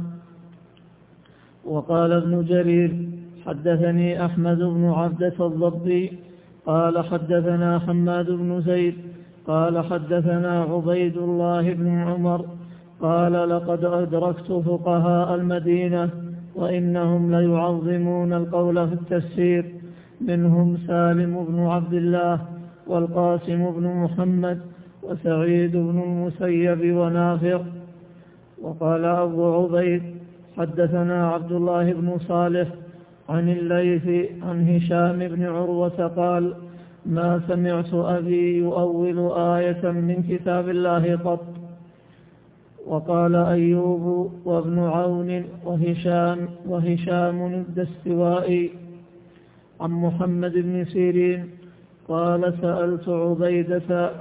[SPEAKER 2] وقال ابن جرير حدثني أحمد بن عبدة الضبي قال حدثنا حماد بن زيد قال حدثنا عبيد الله بن عمر قال لقد أدركت فقهاء المدينة وإنهم ليعظمون القول في التفسير، منهم سالم بن عبد الله والقاسم بن محمد وسعيد بن المسيب ونافع. وقال أبو عبيد حدثنا عبد الله بن صالح عن الليث عن هشام بن عروة قال ما سمعت أبي يؤول آية من كتاب الله قط. وقال أيوب وابن عون وهشام وهشام الدستوائي عن محمد بن سيرين قال سألت عبيدة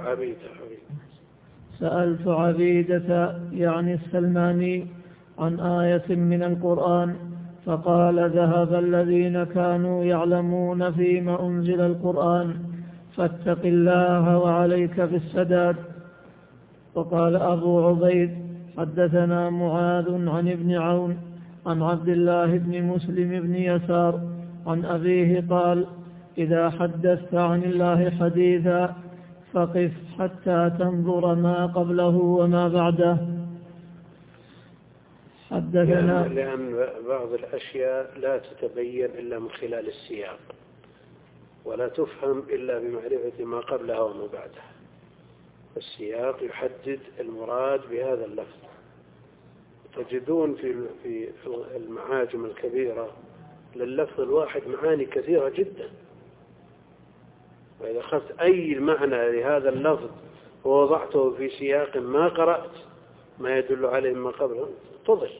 [SPEAKER 2] سألت عبيدة يعني السلماني عن آية من القرآن فقال ذهب الذين كانوا يعلمون فيما أنزل القرآن فاتق الله وعليك بالسداد. وقال أبو عبيد حدثنا معاذ عن ابن عون عن عبد الله بن مسلم بن يسار عن أبيه قال إذا حدثت عن الله حديثا فقف حتى تنظر ما قبله وما بعده. حدثنا
[SPEAKER 3] لأن, لأن بعض الأشياء لا تتبين إلا من خلال السياق، ولا تفهم إلا بمعرفة ما قبلها وما بعدها. السياق يحدد المراد بهذا اللفظ، تجدون في في المعاجم الكبيرة لللفظ الواحد معاني كثيرة جدا، وإذا أخذت أي معنى لهذا اللفظ ووضعته في سياق ما قرأت ما يدل عليه ما قبله تضل،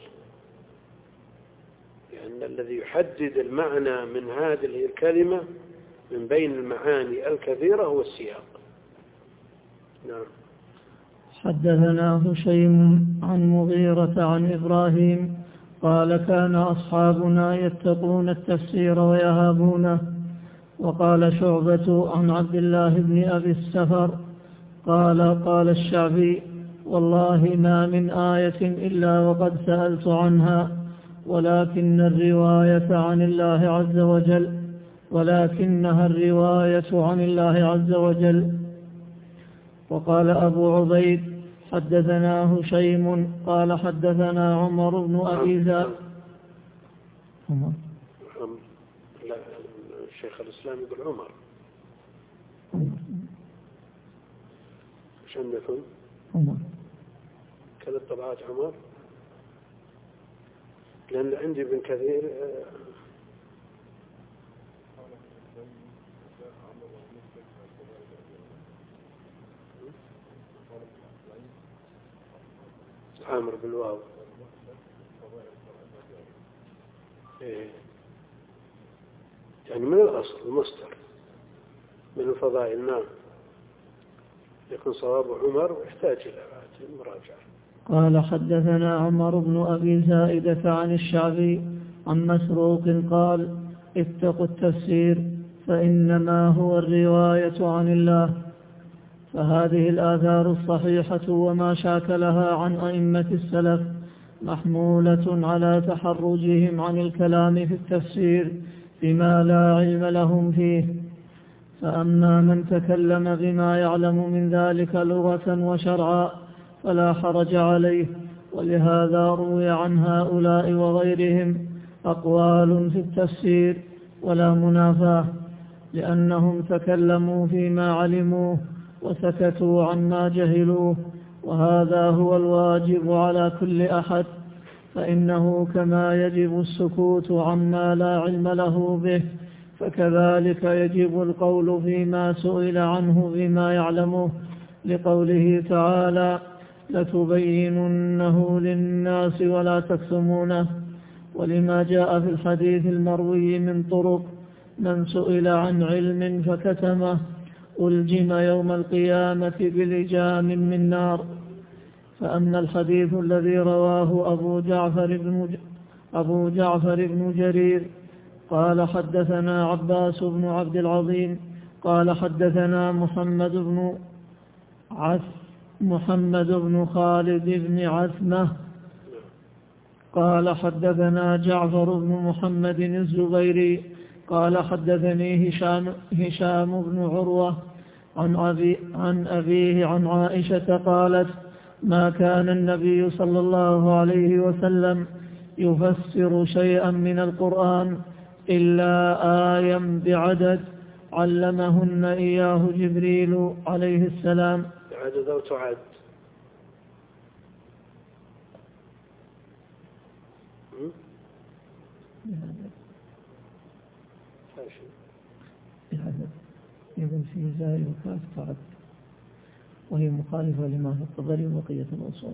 [SPEAKER 3] لأن الذي يحدد المعنى من هذه الكلمة من بين المعاني الكثيرة هو السياق. نعم.
[SPEAKER 2] حدثنا هشيم عن مغيرة عن إبراهيم قال كان أصحابنا يتقون التفسير ويهابونه. وقال شعبة عن عبد الله بن أبي السفر قال قال الشعبي والله ما من آية إلا وقد سألت عنها، ولكن الرواية عن الله عز وجل ولكنها الرواية عن الله عز وجل. وقال أبو عبيد حدثنا هشيم قال حدثنا عمر بن أبي زاد.
[SPEAKER 3] عمر لا الشيخ الإسلام يقول عمر شو عندكم؟
[SPEAKER 2] عمر
[SPEAKER 3] كل الطبعات عمر، لأن عندي ابن كثير عامر بالواو. إيه. يعني من الأصل المصدر من الفضائل. نعم. يكون صواب عمر ويحتاج إلى مراجعة.
[SPEAKER 2] قال حدثنا عمر بن أبي زائدة عن الشعبي عن مسروق قال اتقوا التفسير فإنما هو الرواية عن الله. فهذه الآثار الصحيحة وما شاكلها عن أئمة السلف محمولة على تحرجهم عن الكلام في التفسير بما لا علم لهم فيه. فأما من تكلم بما يعلم من ذلك لغة وشرعا فلا حرج عليه. ولهذا روي عن هؤلاء وغيرهم أقوال في التفسير ولا منافاة، لأنهم تكلموا فيما علموه وسكتوا عما جهلوه، وهذا هو الواجب على كل أحد، فإنه كما يجب السكوت عما لا علم له به فكذلك يجب القول فيما سئل عنه بما يعلمه، لقوله تعالى لتبيننه للناس ولا تكتمونه. ولما جاء في الحديث المروي من طرق من سئل عن علم فكتمه ألجم يوم القيامة بلجام من نار. فأما الحديث الذي رواه أبو جعفر بن, ج... أبو جعفر بن جرير قال حدثنا عباس بن عبد العظيم قال حدثنا محمد بن عث محمد بن خالد بن عثمة قال حدثنا جعفر بن محمد الزبيري قال حدثني هشام, هشام بن عروة عن, أبي عن أبيه عن عائشة قالت ما كان النبي صلى الله عليه وسلم يفسر شيئا من القرآن إلا آية بعدد علمهن إياه جبريل عليه السلام.
[SPEAKER 3] بعدد أو تعد؟
[SPEAKER 2] بعدد بعدد إذن في زاي وكاف تعد، وهي مخالفة لما في الطبري وبقية الأصول.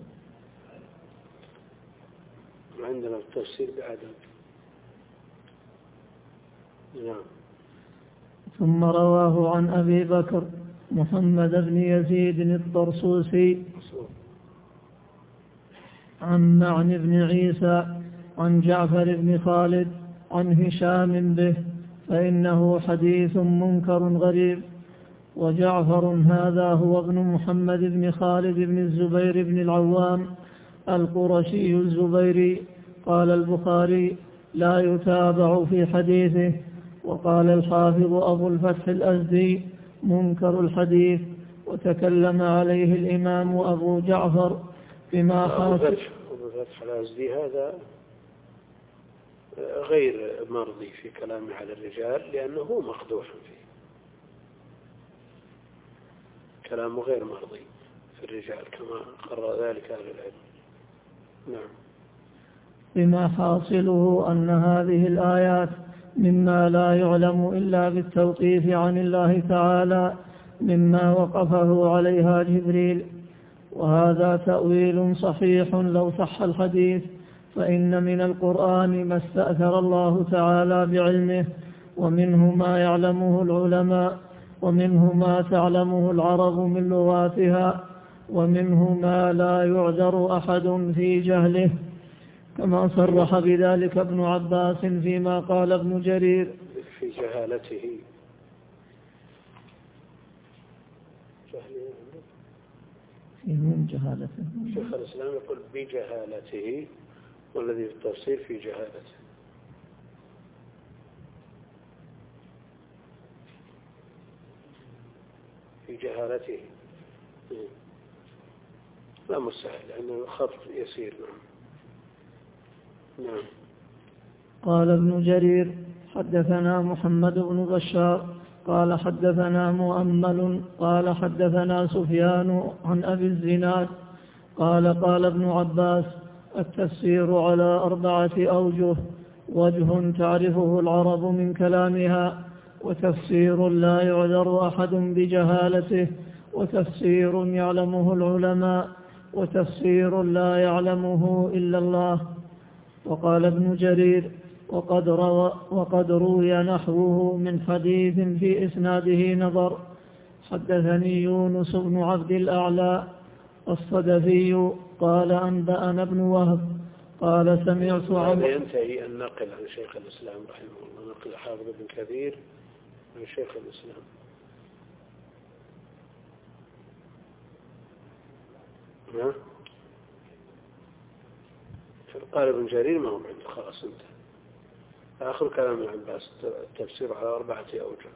[SPEAKER 3] عندنا التفسير بعدد. نعم.
[SPEAKER 2] ثم رواه عن أبي بكر محمد بن يزيد الطرسوسي عن معن بن عيسى عن جعفر بن خالد عن هشام به، فإنه حديث منكر غريب. وجعفر هذا هو ابن محمد بن خالد بن الزبير بن العوام القرشي الزبيري. قال البخاري لا يتابع في حديثه. وقال الحافظ أبو الفتح الأزدي منكر الحديث، وتكلم عليه الإمام أبو جعفر بما خاص.
[SPEAKER 3] أبو الفتح الأزدي هذا غير مرضي في كلامه على الرجال لأنه مقدوح فيه، كلامه غير مرضي في الرجال كما قرر ذلك أهل العلم. نعم.
[SPEAKER 2] بما حاصله أن هذه الآيات مما لا يعلم إلا بالتوقيف عن الله تعالى مما وقفه عليها جبريل، وهذا تأويل صحيح لو صح الحديث، فإن من القرآن ما استأثر الله تعالى بعلمه، ومنه ما يعلمه العلماء، ومنه ما تعلمه العرب من لغاتها، ومنه ما لا يعذر أحد في جهله، كما صرح بذلك ابن عباس فيما قال ابن جرير
[SPEAKER 3] في جهالته.
[SPEAKER 2] من جهالته.
[SPEAKER 3] شيخ الإسلام يقول بجهالته، والذي في التفسير في جهالته. في جهالته لا مستحيل لأنه خط يسير. نعم. نعم.
[SPEAKER 2] قال ابن جرير حدثنا محمد بن بشار قال حدثنا مؤمل قال حدثنا سفيان عن أبي الزناد قال قال ابن عباس التفسير على أربعة أوجه: وجه تعرفه العرب من كلامها، وتفسير لا يعذر أحد بجهالته، وتفسير يعلمه العلماء، وتفسير لا يعلمه إلا الله. وقال ابن جرير وقد, روى وقد روي نحوه من حديث في إسناده نظر. حدثني يونس بن عبد الأعلى الصدفي قال أنبأنا ابن وهب قال سمعت عن
[SPEAKER 3] ينتهي النقل عن شيخ الإسلام رحمه الله، نقل حافظ بن كثير عن شيخ الإسلام. ها؟ قال ابن جرير ما هو عنده، خلاص انتهى. آخر كلام ابن عباس التفسير على أربعة أوجه.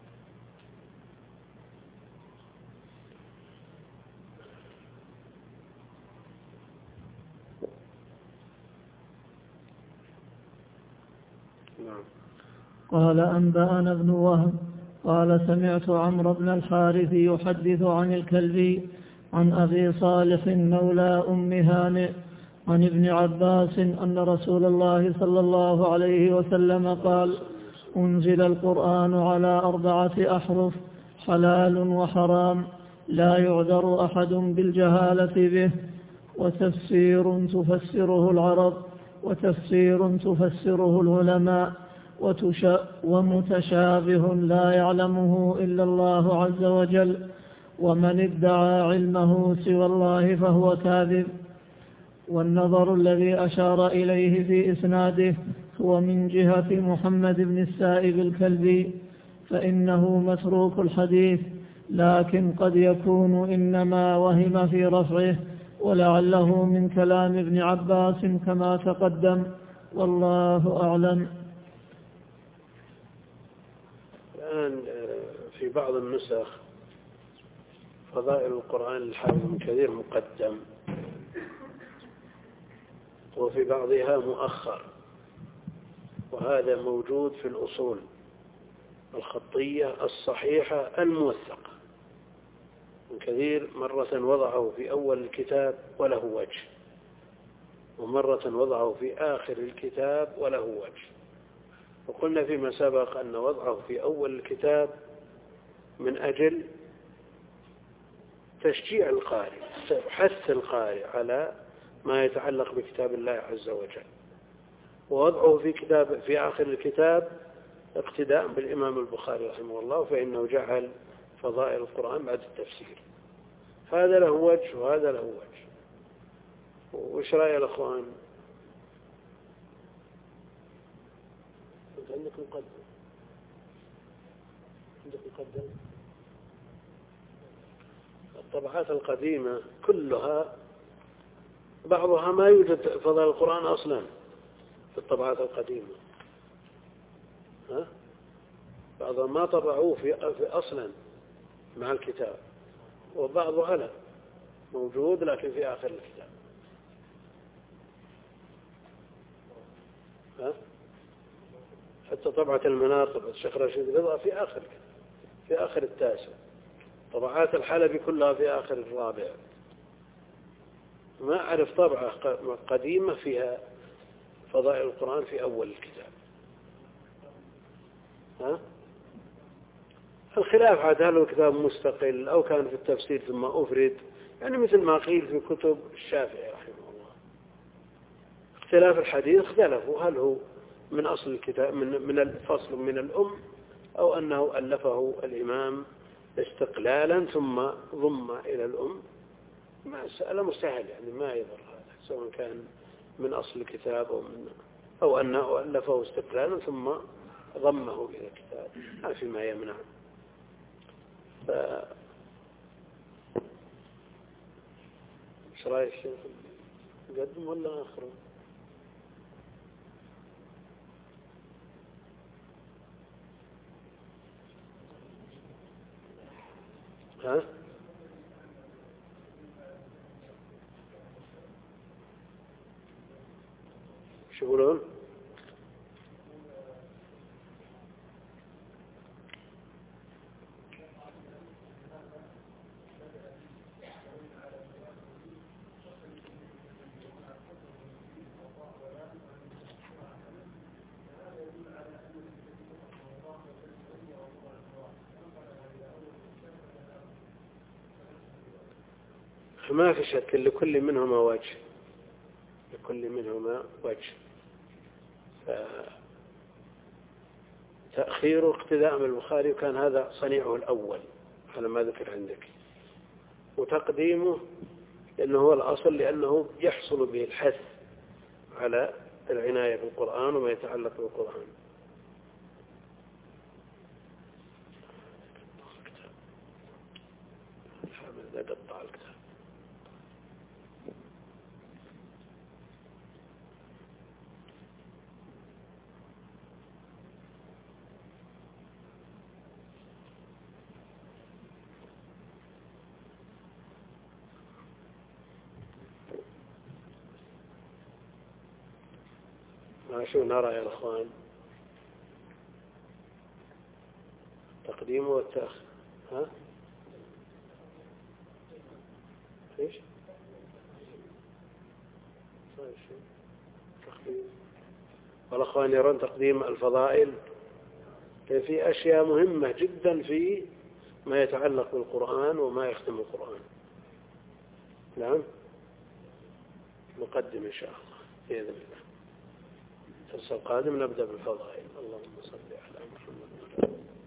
[SPEAKER 3] نعم.
[SPEAKER 2] قال أنبأنا ابن وهب قال سمعت عمرو بن الحارث يحدث عن الكلبي عن أبي صالح مولى أم هانئ عن ابن عباس أن رسول الله صلى الله عليه وسلم قال: أنزل القرآن على أربعة أحرف: حلال وحرام، لا يعذر أحد بالجهالة به، وتفسير تفسره العرب، وتفسير تفسره العلماء، ومتشابه لا يعلمه إلا الله عز وجل، ومن ادعى علمه سوى الله فهو كاذب. والنظر الذي أشار إليه في إسناده هو من جهة محمد بن السائب الكلبي، فإنه متروك الحديث، لكن قد يكون إنما وهم في رفعه، ولعله من كلام ابن عباس كما تقدم، والله أعلم.
[SPEAKER 3] الآن في بعض النسخ فضائل القرآن للحافظ بن كثير مقدم، وفي بعضها مؤخر، وهذا موجود في الأصول الخطية الصحيحة الموثقة. ابن كثير مرة وضعه في أول الكتاب وله وجه، ومرة وضعه في آخر الكتاب وله وجه. وقلنا فيما سبق أن وضعه في أول الكتاب من أجل تشجيع القارئ، حث القارئ على ما يتعلق بكتاب الله عز وجل، ووضعه في كتاب في آخر الكتاب اقتداء بالإمام البخاري رحمه الله، فإنه جعل فضائل القرآن بعد التفسير. هذا له وجه وهذا له وجه. وإيش رأي الأخوان؟ عندك مقدم عندك مقدم الطبعات القديمة كلها بعضها ما يوجد فضائل القرآن أصلا في الطبعات القديمة، ها؟ بعضها ما طبعوه في أصلا مع الكتاب، وبعضها لا موجود لكن في آخر الكتاب. ها؟ حتى طبعة المنار طبعة الشيخ رشيد رضا في آخر في آخر التاسع، طبعات الحلبي كلها في آخر الرابع. ما أعرف طبعة قديمة فيها فضائل القرآن في أول الكتاب. ها؟ الخلاف عاد هل هو كتاب مستقل أو كان في التفسير ثم أفرد، يعني مثل ما قيل في كتب الشافعي رحمه الله. اختلاف الحديث اختلفوا هل هو من أصل الكتاب من من الفصل من الأم أو أنه ألفه الإمام استقلالا ثم ضم إلى الأم. مسألة مستحيل يعني ما يضر هذا، سواء كان من أصل الكتاب أو من أو أنه ألفه استقلالا ثم ضمه إلى الكتاب، ما في ما يمنع. ف ايش رايك الشيخ؟ نقدم ولا آخر؟ ها؟ شو يقولون؟ ما في شك لكل منهما وجه، لكل منهما وجه. تأخير اقتداء من البخاري وكان هذا صنيعه الأول على ما ذكر عندك، وتقديمه لأنه هو الأصل لأنه يحصل به الحث على العناية بالقرآن وما يتعلق بالقرآن. لا قطع الكتاب. ما شو نرى يا أخوان؟ تقديمه والتأخير. ها؟ ايش؟ تقديم. والأخوان يرون تقديم الفضائل في أشياء مهمة جدا في ما يتعلق بالقرآن وما يختم القرآن. نعم، نقدم إن شاء الله بإذن الله. الدرس القادم نبدأ بالفضائل. اللهم صل على محمد وعلى آله.